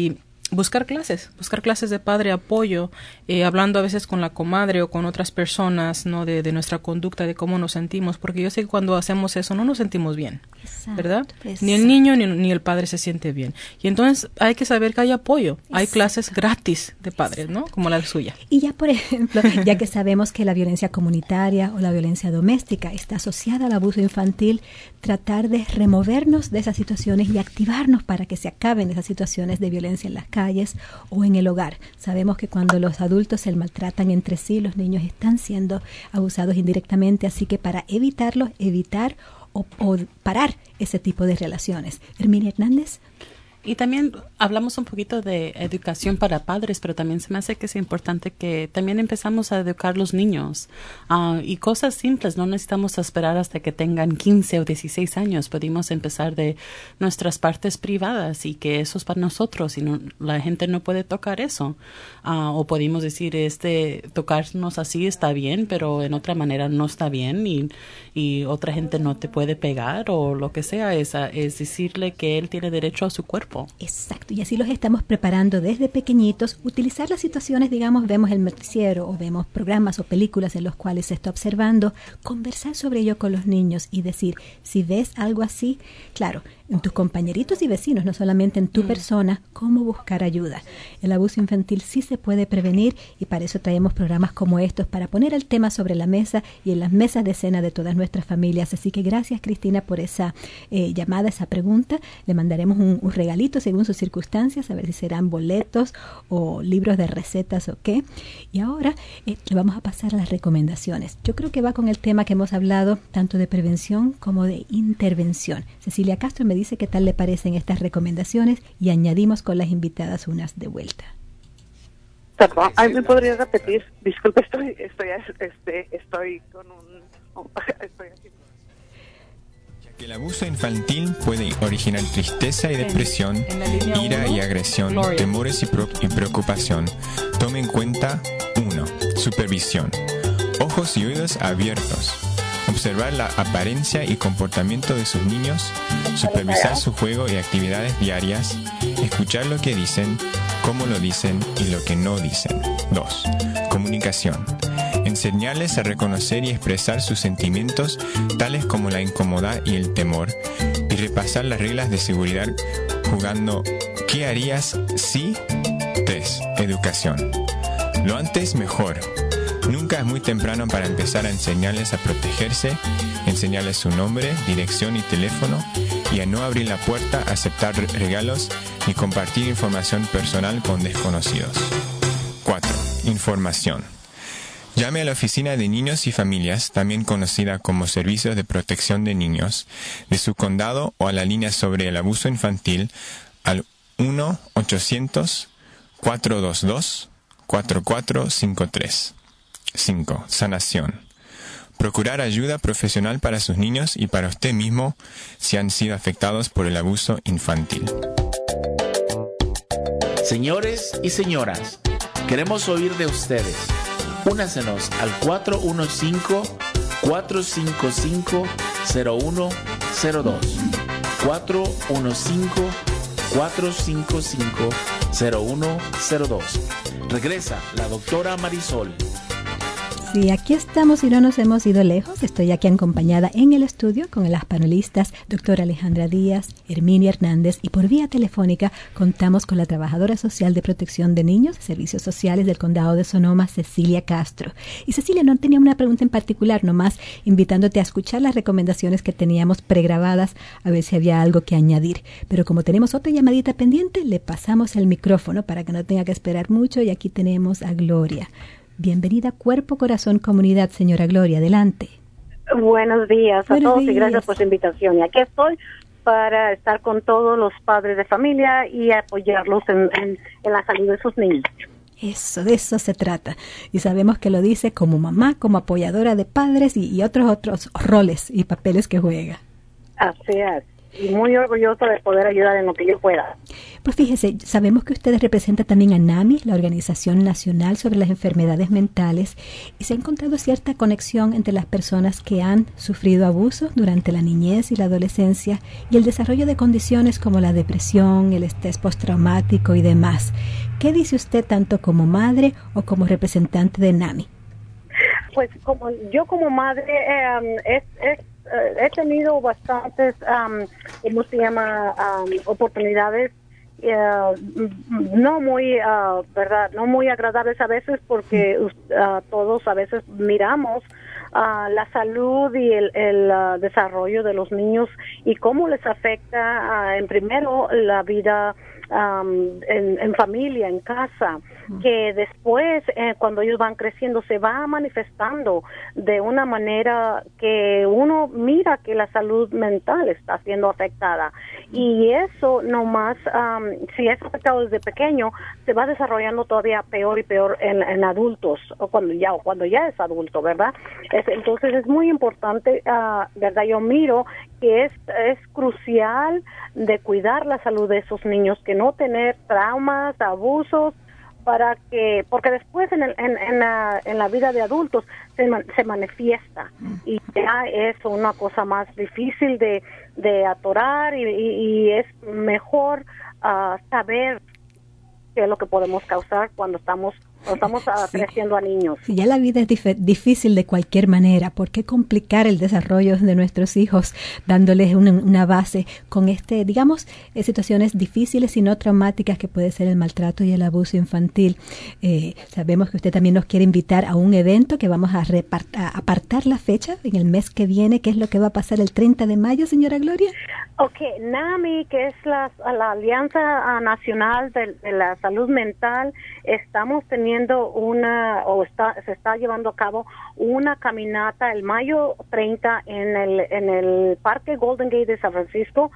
buscar clases, buscar clases de padre, apoyo, eh, hablando a veces con la comadre o con otras personas, ¿no? De, de nuestra conducta, de cómo nos sentimos, porque yo sé que cuando hacemos eso no nos sentimos bien, exacto, ¿verdad? Exacto. Ni el niño ni, ni el padre se siente bien. Y entonces hay que saber que hay apoyo, exacto, hay clases gratis de padres, ¿no? Como la suya. Y ya, por ejemplo, ya que sabemos que la violencia comunitaria o la violencia doméstica está asociada al abuso infantil, tratar de removernos de esas situaciones y activarnos para que se acaben esas situaciones de violencia en las calles o en el hogar. Sabemos que cuando los adultos se maltratan entre sí, los niños están siendo abusados indirectamente, así que para evitarlo, evitar o, o parar ese tipo de relaciones. Herminia Hernández. Y también hablamos un poquito de educación para padres, pero también se me hace que es importante que también empezamos a educar los niños. Uh, y cosas simples, no necesitamos esperar hasta que tengan quince o dieciséis años. Podemos empezar de nuestras partes privadas y que eso es para nosotros y no, la gente no puede tocar eso. Uh, o podemos decir, este tocarnos así está bien, pero en otra manera no está bien y, y otra gente no te puede pegar o lo que sea. Es, es decirle que él tiene derecho a su cuerpo. Exacto, y así los estamos preparando desde pequeñitos. Utilizar las situaciones, digamos, vemos el noticiero o vemos programas o películas en los cuales se está observando, conversar sobre ello con los niños y decir, si ves algo así, claro, en tus compañeritos y vecinos, no solamente en tu mm. persona, cómo buscar ayuda. El abuso infantil sí se puede prevenir y para eso traemos programas como estos, para poner el tema sobre la mesa y en las mesas de cena de todas nuestras familias. Así que gracias, Cristina, por esa eh, llamada, esa pregunta. Le mandaremos un, un regalito según sus circunstancias, a ver si serán boletos o libros de recetas o qué. Y ahora eh, le vamos a pasar a las recomendaciones. Yo creo que va con el tema que hemos hablado, tanto de prevención como de intervención. Cecilia Castro me dice qué tal le parecen estas recomendaciones y añadimos con las invitadas unas de vuelta. Perdón, ay, ¿me podría repetir? Disculpe, estoy, estoy, este, estoy con un... Estoy aquí. El abuso infantil puede originar tristeza y depresión, ira y agresión, temores y, pro- y preocupación. Tome en cuenta uno. Supervisión. Ojos y oídos abiertos. Observar la apariencia y comportamiento de sus niños, supervisar su juego y actividades diarias, escuchar lo que dicen, cómo lo dicen y lo que no dicen. dos. Comunicación. Enseñarles a reconocer y expresar sus sentimientos, tales como la incomodidad y el temor, y repasar las reglas de seguridad jugando ¿qué harías si? tres. Educación. Lo antes mejor. Nunca es muy temprano para empezar a enseñarles a protegerse, enseñarles su nombre, dirección y teléfono, y a no abrir la puerta, a aceptar regalos ni compartir información personal con desconocidos. cuatro. Información. Llame a la Oficina de Niños y Familias, también conocida como Servicios de Protección de Niños, de su condado o a la línea sobre el abuso infantil al uno ochocientos, cuatro dos dos, cuatro cuatro cinco tres. cinco. Sanación. Procurar ayuda profesional para sus niños y para usted mismo si han sido afectados por el abuso infantil. Señores y señoras, queremos oír de ustedes. Únasenos al cuatro uno cinco, cuatro cinco cinco, cero uno cero dos. cuatro uno cinco, cuatro cinco cinco, cero uno cero dos. Regresa la doctora Marisol. Sí, aquí estamos y no nos hemos ido lejos. Estoy aquí acompañada en el estudio con las panelistas doctora Alejandra Díaz, Herminia Hernández y por vía telefónica contamos con la trabajadora social de protección de niños, servicios sociales del condado de Sonoma, Cecilia Castro. Y Cecilia, no tenía una pregunta en particular, nomás invitándote a escuchar las recomendaciones que teníamos pregrabadas a ver si había algo que añadir. Pero como tenemos otra llamadita pendiente, le pasamos el micrófono para que no tenga que esperar mucho y aquí tenemos a Gloria. Bienvenida a Cuerpo, Corazón, Comunidad, señora Gloria, adelante. Buenos días a Buenos todos días. y gracias por su invitación. Y aquí estoy para estar con todos los padres de familia y apoyarlos en, en, en la salud de sus niños. Eso, de eso se trata. Y sabemos que lo dice como mamá, como apoyadora de padres y, y otros otros roles y papeles que juega. Así es. y muy orgullosa de poder ayudar en lo que yo pueda. Pues fíjese, sabemos que usted representa también a NAMI, la Organización Nacional sobre las Enfermedades Mentales, y se ha encontrado cierta conexión entre las personas que han sufrido abusos durante la niñez y la adolescencia y el desarrollo de condiciones como la depresión, el estrés postraumático y demás. ¿Qué dice usted tanto como madre o como representante de NAMI? Pues como yo como madre eh, es, es Uh, he tenido bastantes, um, ¿cómo se llama?, um, oportunidades uh, no muy, uh, verdad, no muy agradables a veces porque uh, todos a veces miramos uh, la salud y el, el uh, desarrollo de los niños y cómo les afecta uh, en primero la vida Um, en, en familia, en casa, que después eh, cuando ellos van creciendo se va manifestando de una manera que uno mira que la salud mental está siendo afectada y eso nomás um, si es afectado desde pequeño se va desarrollando todavía peor y peor en, en adultos o cuando ya o cuando ya es adulto, ¿verdad? Es, entonces es muy importante, uh, ¿verdad? Yo miro que es, es crucial de cuidar la salud de esos niños, que no tener traumas, abusos, para que, porque después en, el, en, en, la, en la vida de adultos se, man, se manifiesta y ya es una cosa más difícil de, de atorar y, y, y es mejor uh, saber qué es lo que podemos causar cuando estamos estamos sí. creciendo a niños. Si ya la vida es dif- difícil de cualquier manera, ¿por qué complicar el desarrollo de nuestros hijos dándoles una, una base con este, digamos, eh, situaciones difíciles y no traumáticas que puede ser el maltrato y el abuso infantil? Eh, sabemos que usted también nos quiere invitar a un evento que vamos a, repart- a apartar la fecha en el mes que viene. ¿Qué es lo que va a pasar el treinta de mayo, señora Gloria? Ok, NAMI, que es la, la Alianza Nacional de, de la Salud Mental, estamos teniendo una, o está, se está llevando a cabo una caminata el mayo treinta en el, en el Parque Golden Gate de San Francisco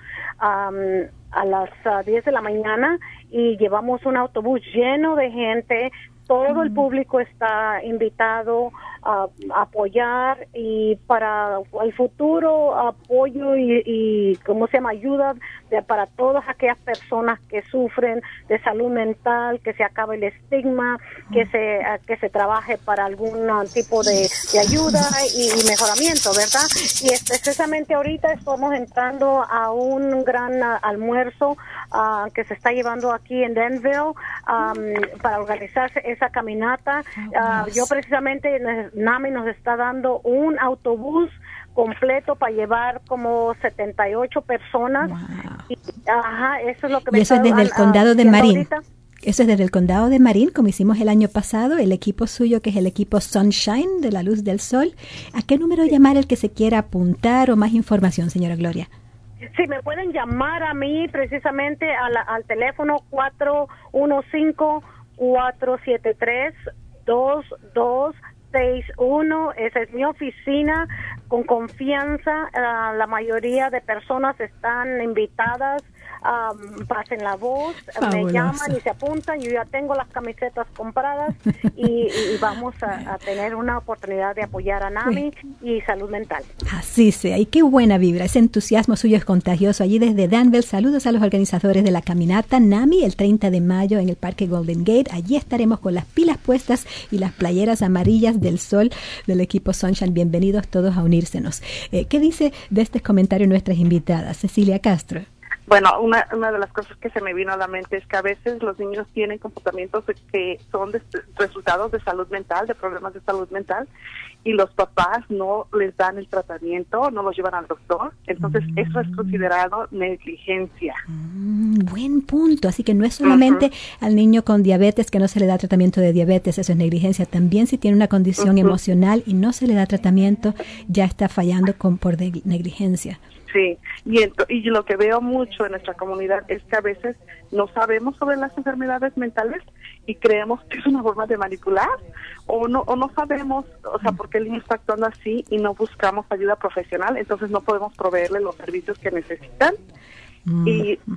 um, a las uh, diez de la mañana y llevamos un autobús lleno de gente. Todo el público está invitado a, a apoyar y para el futuro apoyo y, y ¿cómo se llama? Ayuda de, para todas aquellas personas que sufren de salud mental, que se acabe el estigma, que se que se trabaje para algún tipo de, de ayuda y, y mejoramiento, ¿verdad? Y precisamente ahorita estamos entrando a un gran uh, almuerzo uh, que se está llevando aquí en Danville um, para organizarse esa caminata. Uh, yo precisamente, NAMI nos está dando un autobús completo para llevar como setenta y ocho personas. Wow. Y, ajá, eso es lo que me y eso está, es desde el a, condado a, de Marín. Ahorita. Eso es desde el condado de Marín, como hicimos el año pasado, el equipo suyo, que es el equipo Sunshine, de la Luz del Sol. ¿A qué número llamar el que se quiera apuntar o más información, señora Gloria? Sí, me pueden llamar a mí precisamente a la, al teléfono cuatro uno cinco, cuatro siete tres, dos dos seis uno. Esa es mi oficina. Con confianza, uh, la mayoría de personas están invitadas. Um, pasen la voz, Fabuloso. Me llaman y se apuntan. Yo ya tengo las camisetas compradas y, y vamos a, a tener una oportunidad de apoyar a NAMI y salud mental. Así sea, y qué buena vibra, ese entusiasmo suyo es contagioso. Allí desde Danville, saludos a los organizadores de la caminata NAMI el treinta de mayo en el Parque Golden Gate. Allí estaremos con las pilas puestas y las playeras amarillas del sol del equipo Sunshine. Bienvenidos todos a unírsenos. Eh, ¿Qué dice de este comentario nuestras invitadas? Cecilia Castro. Bueno, una, una de las cosas que se me vino a la mente es que a veces los niños tienen comportamientos que son de, resultados de salud mental, de problemas de salud mental, y los papás no les dan el tratamiento, no los llevan al doctor. Entonces, mm. eso es considerado negligencia. Mm, buen punto. Así que no es solamente uh-huh. al niño con diabetes que no se le da tratamiento de diabetes, eso es negligencia. También si tiene una condición uh-huh. emocional y no se le da tratamiento, ya está fallando con, por de, negligencia. Sí, y, ento- y lo que veo mucho en nuestra comunidad es que a veces no sabemos sobre las enfermedades mentales y creemos que es una forma de manipular o no o no sabemos, o sea, por qué el niño está actuando así y no buscamos ayuda profesional, entonces no podemos proveerle los servicios que necesitan. Mm. Y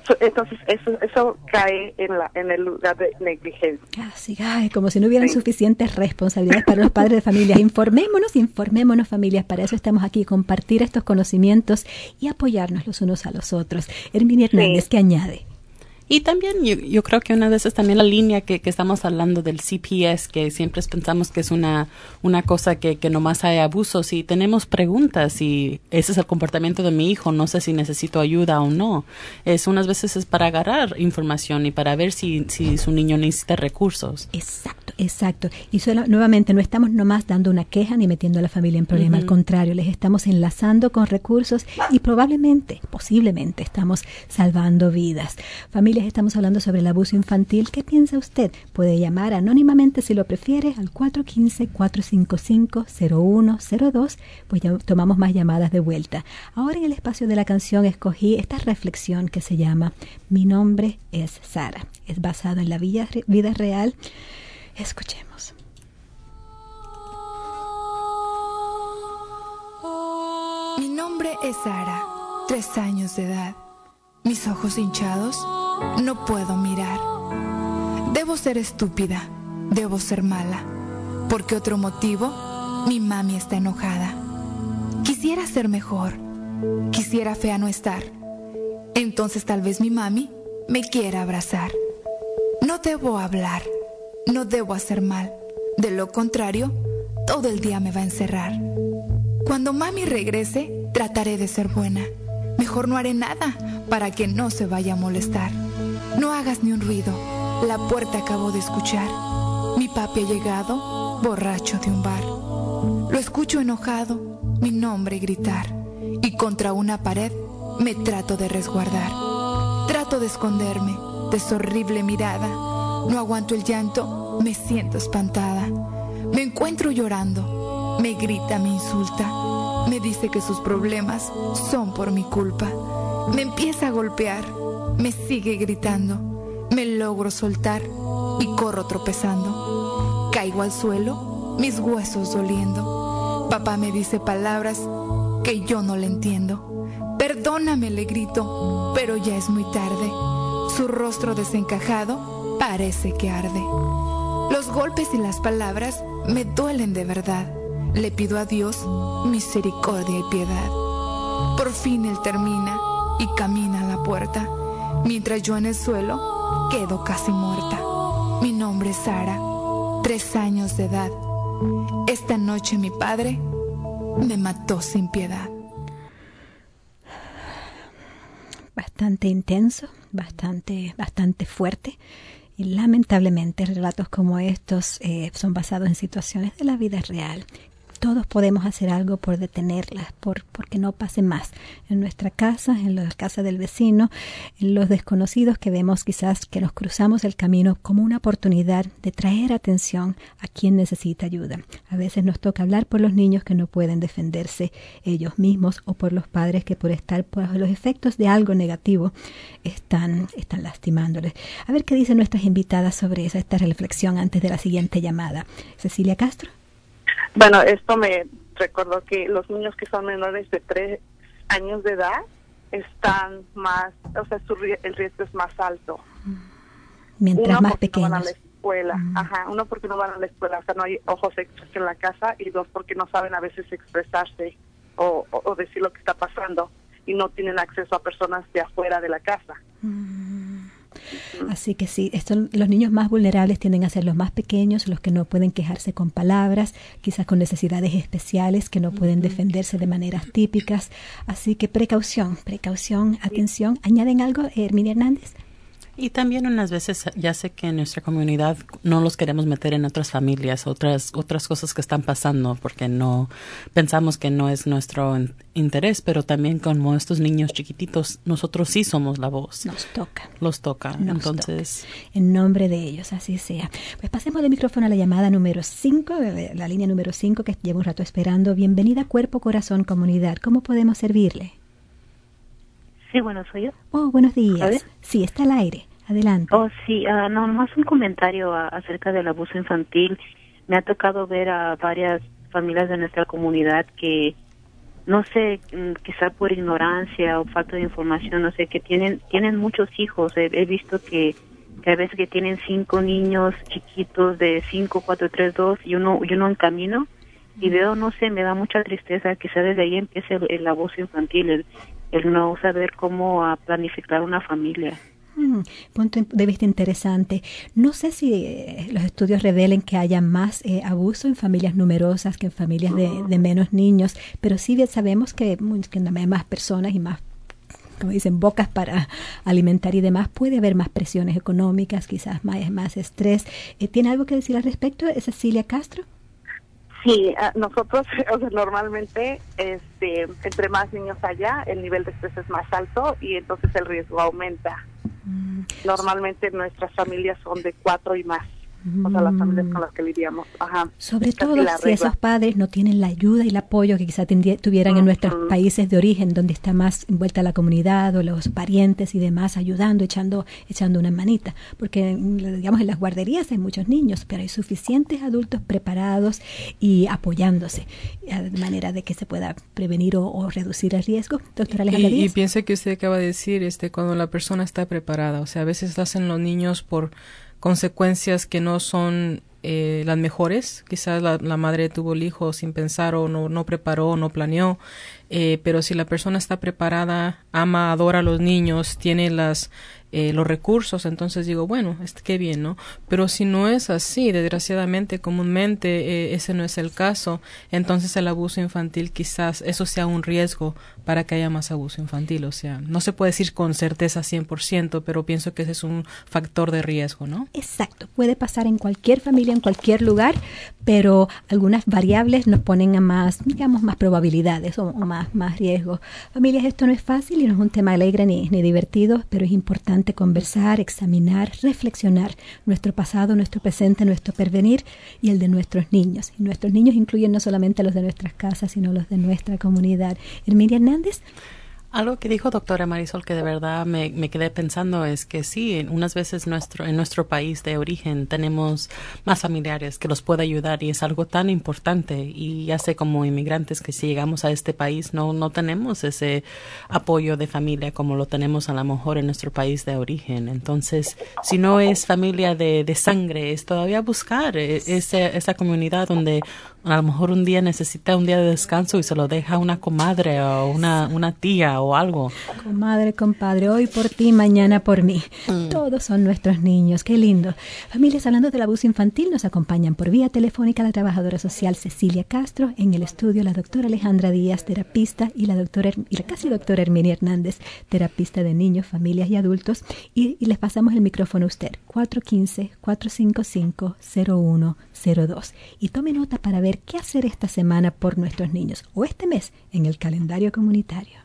Entonces eso eso cae en la en el lugar de negligencia. Así, ay, como si no hubieran sí. suficientes responsabilidades para los padres de familia. Informémonos, informémonos familias, para eso estamos aquí, compartir estos conocimientos y apoyarnos los unos a los otros. Herminia Hernández, sí. ¿qué añade? Y también yo, yo creo que una de esas también la línea que, que estamos hablando del C P S, que siempre pensamos que es una una cosa que, que nomás hay abusos, y tenemos preguntas y ese es el comportamiento de mi hijo, no sé si necesito ayuda o no. Es unas veces es para agarrar información y para ver si, si su niño necesita recursos. Exacto, exacto. Y solo, nuevamente no estamos nomás dando una queja ni metiendo a la familia en problema, uh-huh. al contrario, les estamos enlazando con recursos y probablemente, posiblemente estamos salvando vidas. Familia, estamos hablando sobre el abuso infantil. ¿Qué piensa usted? Puede llamar anónimamente si lo prefiere al cuatro uno cinco, cuatro cinco cinco, cero uno cero dos, pues ya tomamos más llamadas de vuelta. Ahora en el espacio de la canción escogí esta reflexión que se llama Mi nombre es Sara. Es basado en la vida, vida real. Escuchemos. Mi nombre es Sara, tres años de edad. Mis ojos hinchados, no puedo mirar. Debo ser estúpida, debo ser mala. ¿Por qué otro motivo? Mi mami está enojada. Quisiera ser mejor, quisiera fea no estar. Entonces tal vez mi mami me quiera abrazar. No debo hablar, no debo hacer mal. De lo contrario, todo el día me va a encerrar. Cuando mami regrese, trataré de ser buena. Mejor no haré nada para que no se vaya a molestar. No hagas ni un ruido, la puerta acabo de escuchar. Mi papi ha llegado, borracho de un bar. Lo escucho enojado, mi nombre gritar. Y contra una pared me trato de resguardar. Trato de esconderme de su horrible mirada. No aguanto el llanto, me siento espantada. Me encuentro llorando, me grita, me insulta. Me dice que sus problemas son por mi culpa. Me empieza a golpear, me sigue gritando. Me logro soltar y corro tropezando. Caigo al suelo, mis huesos doliendo. Papá me dice palabras que yo no le entiendo. Perdóname, le grito, pero ya es muy tarde. Su rostro desencajado parece que arde. Los golpes y las palabras me duelen de verdad. Le pido a Dios misericordia y piedad. Por fin él termina y camina a la puerta, mientras yo en el suelo quedo casi muerta. Mi nombre es Sara, tres años de edad. Esta noche mi padre me mató sin piedad. Bastante intenso, bastante, bastante fuerte. Y lamentablemente relatos como estos eh, son basados en situaciones de la vida real. Todos podemos hacer algo por detenerlas, por porque no pase más en nuestra casa, en la casa del vecino, en los desconocidos que vemos quizás que nos cruzamos el camino como una oportunidad de traer atención a quien necesita ayuda. A veces nos toca hablar por los niños que no pueden defenderse ellos mismos o por los padres que por estar por los efectos de algo negativo están, están lastimándoles. A ver qué dicen nuestras invitadas sobre esa, esta reflexión antes de la siguiente llamada. Cecilia Castro. Bueno, esto me recordó que los niños que son menores de tres años de edad están más, o sea, su, el riesgo es más alto. Mientras uno, más pequeños. No van a la escuela, uh-huh. ajá, uno porque no van a la escuela, o sea, no hay ojos extras en la casa, y dos porque no saben a veces expresarse o, o, o decir lo que está pasando y no tienen acceso a personas de afuera de la casa. Uh-huh. Así que sí, esto, los niños más vulnerables tienden a ser los más pequeños, los que no pueden quejarse con palabras, quizás con necesidades especiales, que no pueden defenderse de maneras típicas. Así que precaución, precaución, atención. ¿Añaden algo, Herminia Hernández? Y también unas veces ya sé que en nuestra comunidad no los queremos meter en otras familias, otras otras cosas que están pasando, porque no pensamos que no es nuestro interés, pero también como estos niños chiquititos, nosotros sí somos la voz. Nos toca. Los toca, Nos entonces. Toca. En nombre de ellos, así sea. Pues pasemos del micrófono a la llamada número cinco, la línea número cinco que llevo un rato esperando. Bienvenida Cuerpo, Corazón, Comunidad. ¿Cómo podemos servirle? Sí, bueno, soy yo. Oh, buenos días. Sí, está al aire. Adelante. Oh, sí, uh, no, más un comentario uh, acerca del abuso infantil. Me ha tocado ver a varias familias de nuestra comunidad que no sé, quizá por ignorancia o falta de información, no sé, que tienen tienen muchos hijos. He, he visto que, que a veces que tienen cinco niños chiquitos de cinco, cuatro, tres, dos y uno, y uno en camino. Y veo, no sé, me da mucha tristeza, quizá desde ahí empiece el, el abuso infantil, el, el no saber cómo a planificar una familia. Mm, punto de vista interesante. No sé si eh, los estudios revelen que haya más eh, abuso en familias numerosas que en familias de, de menos niños, pero sí bien sabemos que, que hay más personas y más, como dicen, bocas para alimentar y demás. Puede haber más presiones económicas, quizás más, más estrés. Eh, ¿Tiene algo que decir al respecto, Cecilia Castro? Sí, uh, nosotros o sea, normalmente este, entre más niños haya, el nivel de estrés es más alto y entonces el riesgo aumenta. Mm. Normalmente nuestras familias son de cuatro y más. O sea, las familias con las que lidiamos. Ajá. Sobre todo si esos padres no tienen la ayuda y el apoyo que quizá tuvieran uh-huh. en nuestros países de origen, donde está más envuelta la comunidad o los parientes y demás, ayudando, echando echando una manita. Porque, digamos, en las guarderías hay muchos niños, pero hay suficientes adultos preparados y apoyándose, de manera de que se pueda prevenir o, o reducir el riesgo. Doctora Alejandra Díaz. Y, y piense que usted acaba de decir, este, cuando la persona está preparada, o sea, a veces hacen los niños por consecuencias que no son eh, las mejores. Quizás la, la madre tuvo el hijo sin pensar o no, no preparó, no planeó, eh, pero si la persona está preparada, ama, adora a los niños, tiene las eh, los recursos, entonces digo, bueno, es, qué bien, ¿no? Pero si no es así, desgraciadamente, comúnmente eh, ese no es el caso, entonces el abuso infantil quizás eso sea un riesgo para que haya más abuso infantil. O sea, no se puede decir con certeza cien por ciento, pero pienso que ese es un factor de riesgo, ¿no? Exacto, puede pasar en cualquier familia, en cualquier lugar, pero algunas variables nos ponen a más, digamos, más probabilidades o, o más, más riesgos. Familias, esto no es fácil y no es un tema alegre ni, ni divertido, pero es importante conversar, examinar, reflexionar nuestro pasado, nuestro presente, nuestro porvenir y el de nuestros niños. Y nuestros niños incluyen no solamente los de nuestras casas, sino los de nuestra comunidad. Herminia Hernández. Algo que dijo doctora Marisol que de verdad me, me quedé pensando es que sí, unas veces nuestro, en nuestro país de origen tenemos más familiares que los puede ayudar y es algo tan importante y ya sé como inmigrantes que si llegamos a este país no, no tenemos ese apoyo de familia como lo tenemos a lo mejor en nuestro país de origen. Entonces, si no es familia de, de sangre, es todavía buscar ese, esa comunidad donde a lo mejor un día necesita un día de descanso y se lo deja una comadre o una, una tía o algo. Comadre, compadre, hoy por ti, mañana por mí. Mm. Todos son nuestros niños, qué lindo. Familias, hablando del abuso infantil, nos acompañan por vía telefónica la trabajadora social Cecilia Castro, en el estudio la doctora Alejandra Díaz, terapista, y la doctora y la casi doctora Herminia Hernández, terapista de niños, familias y adultos. Y, y les pasamos el micrófono a usted, cuatro uno cinco, cuatro cinco cinco, cero uno cero dos. Y tome nota para ver qué hacer esta semana por nuestros niños o este mes en el calendario comunitario.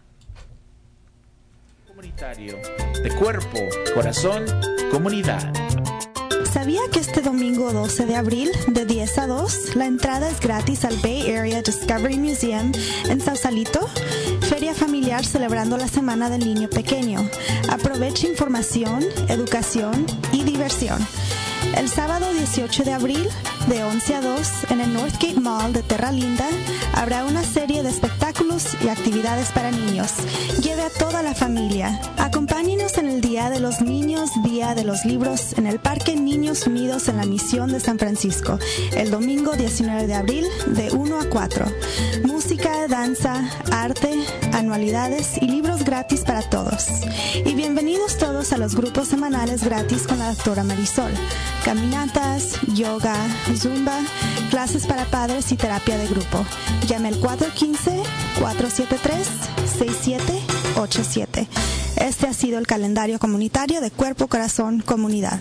Comunitario de cuerpo, corazón, comunidad. ¿Sabía que este domingo doce de abril, de diez a dos, la entrada es gratis al Bay Area Discovery Museum en Sausalito? Feria familiar celebrando la Semana del Niño Pequeño. Aproveche información, educación y diversión. El sábado dieciocho de abril, de once a dos, en el Northgate Mall de Terra Linda, habrá una serie de espectáculos y actividades para niños. Lleve a toda la familia. Acompáñenos en el Día de los Niños, Día de los Libros, en el Parque Niños Unidos en la Misión de San Francisco, el domingo diecinueve de abril, de uno a cuatro. Música, danza, arte, anualidades y libros gratis para todos. Y bienvenidos todos a los grupos semanales gratis con la doctora Marisol. Caminatas, yoga, zumba, clases para padres y terapia de grupo. Llame al cuatro uno cinco, cuatro siete tres, seis siete ocho siete. Este ha sido el calendario comunitario de Cuerpo, Corazón, Comunidad.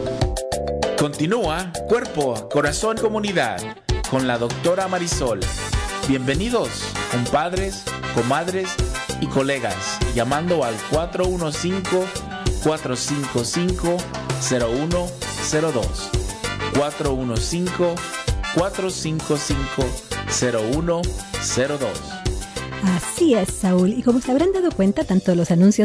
Continúa Cuerpo, Corazón, Comunidad con la doctora Marisol. Bienvenidos, compadres, comadres y colegas, llamando al cuatro uno cinco, cuatro cinco cinco, cero uno cero dos. cuatro uno cinco, cuatro cinco cinco, cero uno cero dos. Así es, Saúl. Y como se habrán dado cuenta, tanto los anuncios del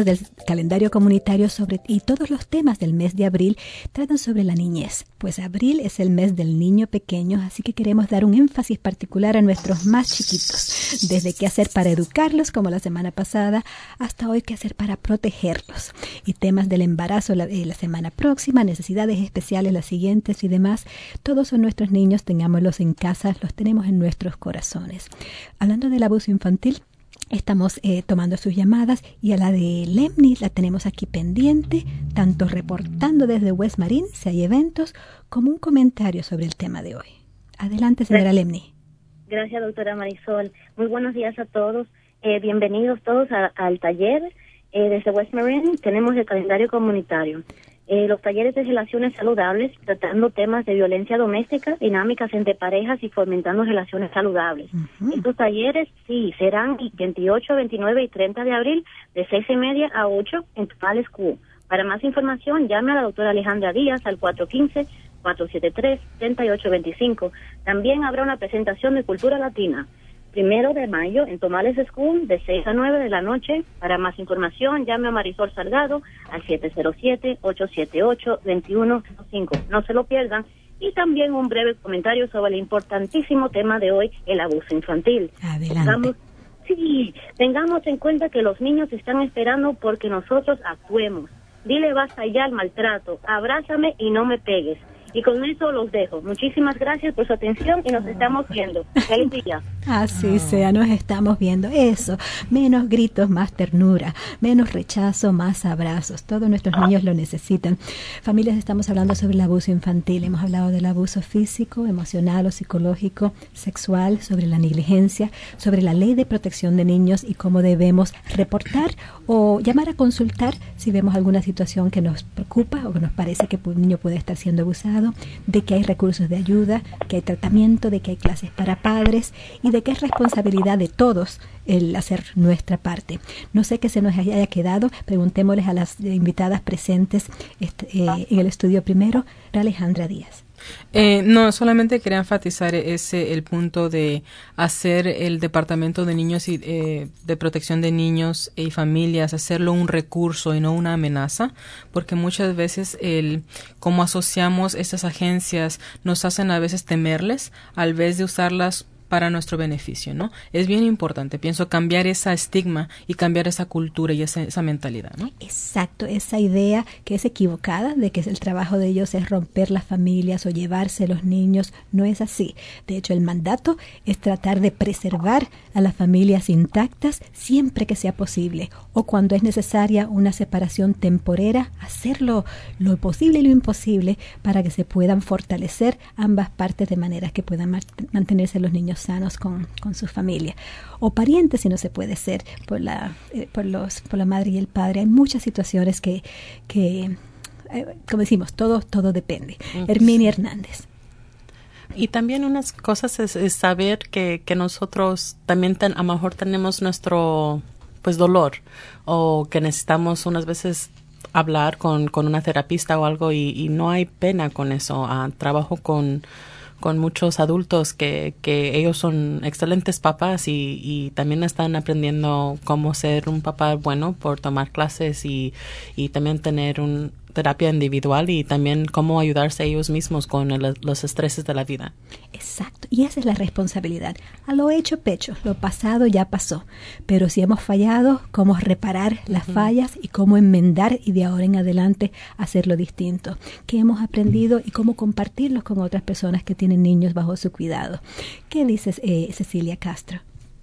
calendario comunitario sobre y todos los temas del mes de abril tratan sobre la niñez, pues abril es el mes del niño pequeño, así que queremos dar un énfasis particular a nuestros más chiquitos, desde qué hacer para educarlos, como la semana pasada, hasta hoy qué hacer para protegerlos. Y temas del embarazo la, eh, la semana próxima, necesidades especiales las siguientes y demás. Todos son nuestros niños, tengámoslos en casa, los tenemos en nuestros corazones. Hablando del abuso infantil, estamos eh, tomando sus llamadas y a la de Lemni la tenemos aquí pendiente, tanto reportando desde West Marine si hay eventos, como un comentario sobre el tema de hoy. Adelante, señora Lemni. Gracias, doctora Marisol. Muy buenos días a todos. Eh, bienvenidos todos a, al taller eh, desde West Marine. Tenemos el calendario comunitario. Eh, los talleres de relaciones saludables, tratando temas de violencia doméstica, dinámicas entre parejas y fomentando relaciones saludables. Uh-huh. Estos talleres, sí, serán veintiocho, veintinueve y treinta de abril, de seis y media a ocho en Total School. Para más información, llame a la doctora Alejandra Díaz al cuatro uno cinco, cuatro siete tres, tres ocho dos cinco. También habrá una presentación de cultura latina. Primero de mayo en Tomales School de seis a nueve de la noche. Para más información, llame a Marisol Salgado al siete cero siete, ocho siete ocho, dos uno cero cinco. No se lo pierdan. Y también un breve comentario sobre el importantísimo tema de hoy, el abuso infantil. Adelante. Tengamos, sí, tengamos en cuenta que los niños están esperando porque nosotros actuemos. Dile basta ya al maltrato, abrázame y no me pegues. Y con eso los dejo. Muchísimas gracias por su atención y nos estamos viendo. Feliz día. Así oh. sea, nos estamos viendo. Eso, menos gritos, más ternura, menos rechazo, más abrazos. Todos nuestros niños lo necesitan. Familias, estamos hablando sobre el abuso infantil. Hemos hablado del abuso físico, emocional o psicológico, sexual, sobre la negligencia, sobre la ley de protección de niños y cómo debemos reportar o llamar a consultar si vemos alguna situación que nos preocupa o que nos parece que un niño puede estar siendo abusado, de que hay recursos de ayuda, que hay tratamiento, de que hay clases para padres y de que es responsabilidad de todos el hacer nuestra parte. No sé qué se nos haya quedado, preguntémosles a las invitadas presentes este, eh, en el estudio primero, Alejandra Díaz. Eh, no, solamente quería enfatizar ese el punto de hacer el Departamento de Niños y eh, de Protección de Niños y Familias, hacerlo un recurso y no una amenaza, porque muchas veces el cómo asociamos estas agencias nos hacen a veces temerles al vez de usarlas para nuestro beneficio, ¿no? Es bien importante, pienso, cambiar esa estigma y cambiar esa cultura y esa, esa mentalidad, ¿no? Exacto, esa idea que es equivocada de que el trabajo de ellos es romper las familias o llevarse los niños, no es así. De hecho, el mandato es tratar de preservar a las familias intactas siempre que sea posible, o cuando es necesaria una separación temporera, hacerlo lo posible y lo imposible para que se puedan fortalecer ambas partes de manera que puedan mantenerse los niños sanos con, con su familia o parientes si no se puede ser por la eh, por los por la madre y el padre. Hay muchas situaciones que que eh, como decimos, todo todo depende. Herminia Hernández. Y también unas cosas es, es saber que, que nosotros también ten, a lo mejor tenemos nuestro pues dolor o que necesitamos unas veces hablar con, con una terapista o algo y, y no hay pena con eso. Uh, trabajo con con muchos adultos que, que ellos son excelentes papás y, y también están aprendiendo cómo ser un papá bueno por tomar clases y, y también tener un terapia individual y también cómo ayudarse a ellos mismos con el, los estreses de la vida. Exacto, y esa es la responsabilidad. A lo hecho pecho, lo pasado ya pasó, pero si hemos fallado, cómo reparar las uh-huh. fallas y cómo enmendar y de ahora en adelante hacerlo distinto. ¿Qué hemos aprendido y cómo compartirlos con otras personas que tienen niños bajo su cuidado? ¿Qué dices, eh, Cecilia Castro?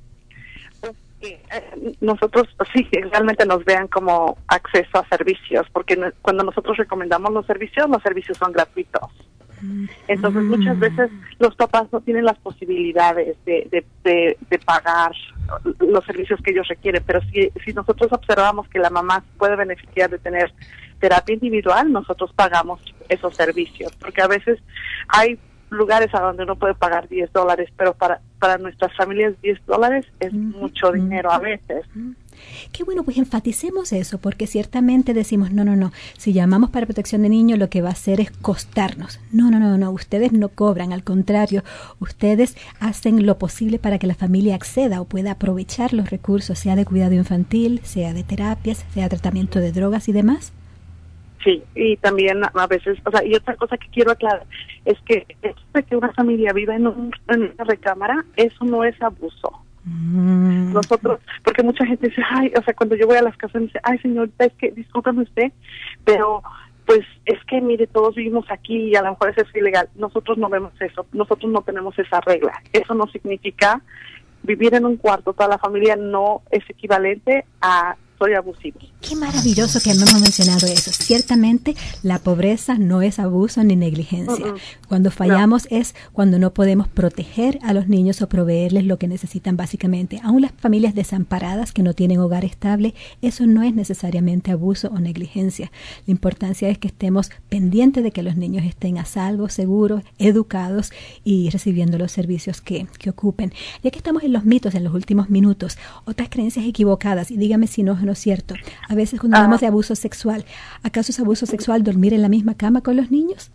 Nosotros sí, realmente nos vean como acceso a servicios, porque no, cuando nosotros recomendamos los servicios, los servicios son gratuitos. Entonces mm. muchas veces los papás no tienen las posibilidades de, de, de, de pagar los servicios que ellos requieren, pero si, si nosotros observamos que la mamá puede beneficiar de tener terapia individual, nosotros pagamos esos servicios, porque a veces hay lugares a donde uno puede pagar diez dólares, pero para para nuestras familias diez dólares es mm. mucho dinero a veces. Qué bueno, pues enfaticemos eso, porque ciertamente decimos, no, no, no, si llamamos para protección de niños lo que va a hacer es costarnos. No, no, no, no, ustedes no cobran, al contrario, ustedes hacen lo posible para que la familia acceda o pueda aprovechar los recursos, sea de cuidado infantil, sea de terapias, sea de tratamiento de drogas y demás. Sí, y también a veces, o sea, y otra cosa que quiero aclarar es que esto de que una familia viva en, un, en una recámara, eso no es abuso. Mm. Nosotros, porque mucha gente dice, ay, o sea, cuando yo voy a las casas me dice, ay, señorita, es que, discúlpame usted, pero pues es que, mire, todos vivimos aquí y a lo mejor eso es ilegal. Nosotros no vemos eso, nosotros no tenemos esa regla. Eso no significa vivir en un cuarto, toda la familia no es equivalente a soy abusivo. Qué maravilloso que hemos mencionado eso. Ciertamente la pobreza no es abuso ni negligencia. Uh-uh. Cuando fallamos no. es cuando no podemos proteger a los niños o proveerles lo que necesitan básicamente. Aún las familias desamparadas que no tienen hogar estable, eso no es necesariamente abuso o negligencia. La importancia es que estemos pendientes de que los niños estén a salvo, seguros, educados y recibiendo los servicios que, que ocupen. Ya que estamos en los mitos en los últimos minutos, otras creencias equivocadas, y dígame si no no es cierto. A veces cuando hablamos de abuso sexual, ¿acaso es abuso sexual dormir en la misma cama con los niños?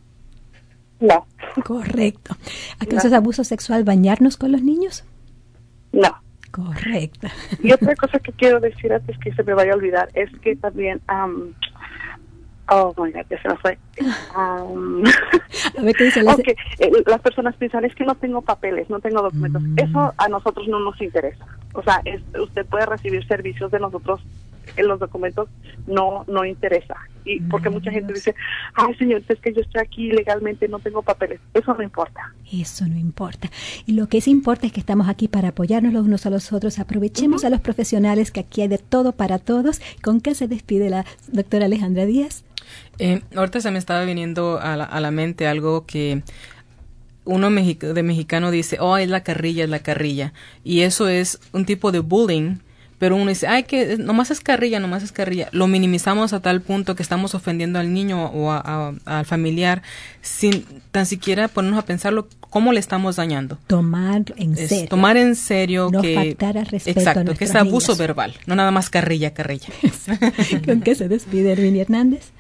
No. Correcto. ¿Acaso no. es abuso sexual bañarnos con los niños? No. Correcto. Y otra cosa que quiero decir antes que se me vaya a olvidar es que también um, oh my God, ya se me fue. Um, a ver, ¿qué dice la okay. eh, las personas piensan, es que no tengo papeles, no tengo documentos. Mm. Eso a nosotros no nos interesa. O sea, es, usted puede recibir servicios de nosotros, en los documentos no no interesa. Y porque mucha gente dice, ay, señor, es que yo estoy aquí legalmente, no tengo papeles. Eso no importa. Eso no importa. Y lo que sí importa es que estamos aquí para apoyarnos los unos a los otros. Aprovechemos uh-huh. a los profesionales, que aquí hay de todo para todos. ¿Con qué se despide la doctora Alejandra Díaz? Eh, ahorita se me estaba viniendo a la, a la mente algo que uno mexi- de mexicano dice, oh, es la carrilla, es la carrilla. Y eso es un tipo de bullying, pero uno dice, ay, que nomás es carrilla, nomás es carrilla. Lo minimizamos a tal punto que estamos ofendiendo al niño o a, a, al familiar sin tan siquiera ponernos a pensarlo cómo le estamos dañando. Tomar en es, serio. Tomar en serio no que... faltar al respeto exacto, a que es abuso niños. verbal, no nada más carrilla, carrilla. ¿Con qué se despide Herminia Hernández?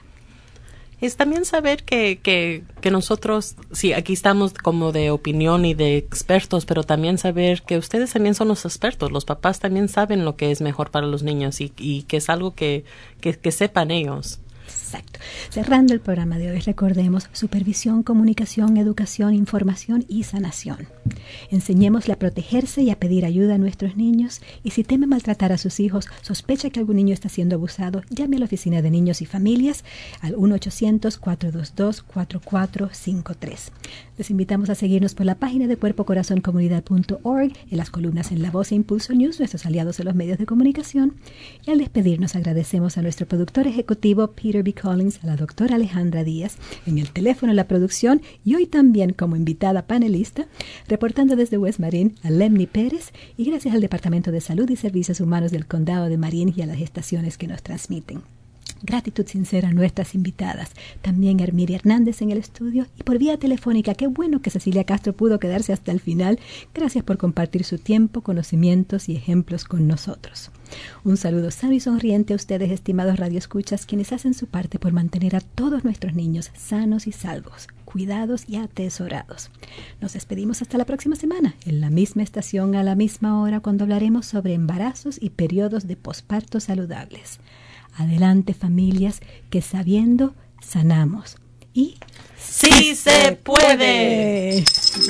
Es también saber que, que, que nosotros, sí, aquí estamos como de opinión y de expertos, pero también saber que ustedes también son los expertos. Los papás también saben lo que es mejor para los niños y, y que es algo que, que, que sepan ellos. Exacto. Cerrando el programa de hoy, recordemos supervisión, comunicación, educación, información y sanación. Enseñémosle a protegerse y a pedir ayuda a nuestros niños, y si teme maltratar a sus hijos, sospecha que algún niño está siendo abusado, llame a la Oficina de Niños y Familias al uno ochocientos, cuatro dos dos, cuatro cuatro cinco tres. Les invitamos a seguirnos por la página de cuerpo corazón comunidad punto org, en las columnas En La Voz e Impulso News, nuestros aliados en los medios de comunicación. Y al despedirnos agradecemos a nuestro productor ejecutivo Peter B. Collins, a la doctora Alejandra Díaz, en el teléfono, la producción, y hoy también como invitada panelista, reportando desde West Marin a Lemni Pérez, y gracias al Departamento de Salud y Servicios Humanos del Condado de Marin y a las estaciones que nos transmiten. Gratitud sincera a nuestras invitadas, también a Herminia Hernández en el estudio, y por vía telefónica, qué bueno que Cecilia Castro pudo quedarse hasta el final. Gracias por compartir su tiempo, conocimientos y ejemplos con nosotros. Un saludo sano y sonriente a ustedes, estimados radioescuchas, quienes hacen su parte por mantener a todos nuestros niños sanos y salvos, cuidados y atesorados. Nos despedimos hasta la próxima semana, en la misma estación, a la misma hora, cuando hablaremos sobre embarazos y periodos de posparto saludables. Adelante, familias, que sabiendo sanamos. Y ¡sí se puede!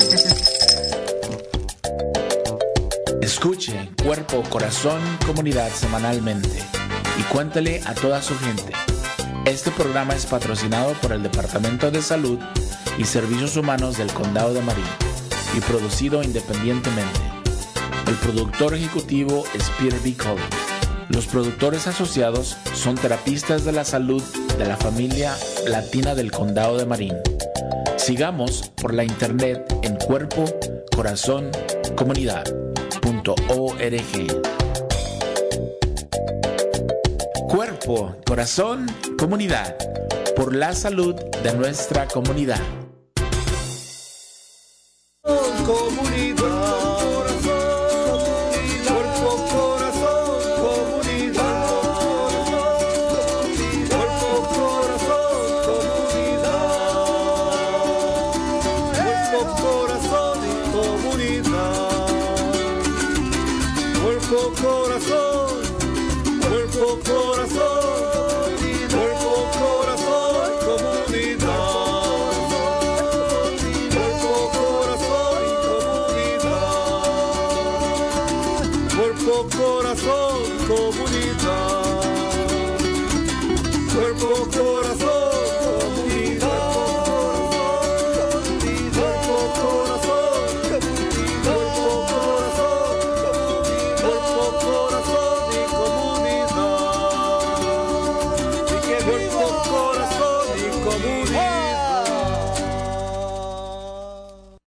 Escuche Cuerpo, Corazón, Comunidad semanalmente y cuéntale a toda su gente. Este programa es patrocinado por el Departamento de Salud y Servicios Humanos del Condado de Marin y producido independientemente. El productor ejecutivo es Peter B. Collins. Los productores asociados son terapistas de la salud de la familia latina del Condado de Marin. Sigamos por la internet en Cuerpo, Corazón, Comunidad punto org. Cuerpo, Corazón, Comunidad, por la salud de nuestra comunidad. Comunidad, cuerpo, corazón, comunidad. cuerpo, corazón, cuerpo, corazón, cuerpo, corazón, comunidad, cuerpo, corazón y comunidad, cuerpo, corazón, comunidad, cuerpo, corazón, comunidad. Corazón y comunidad.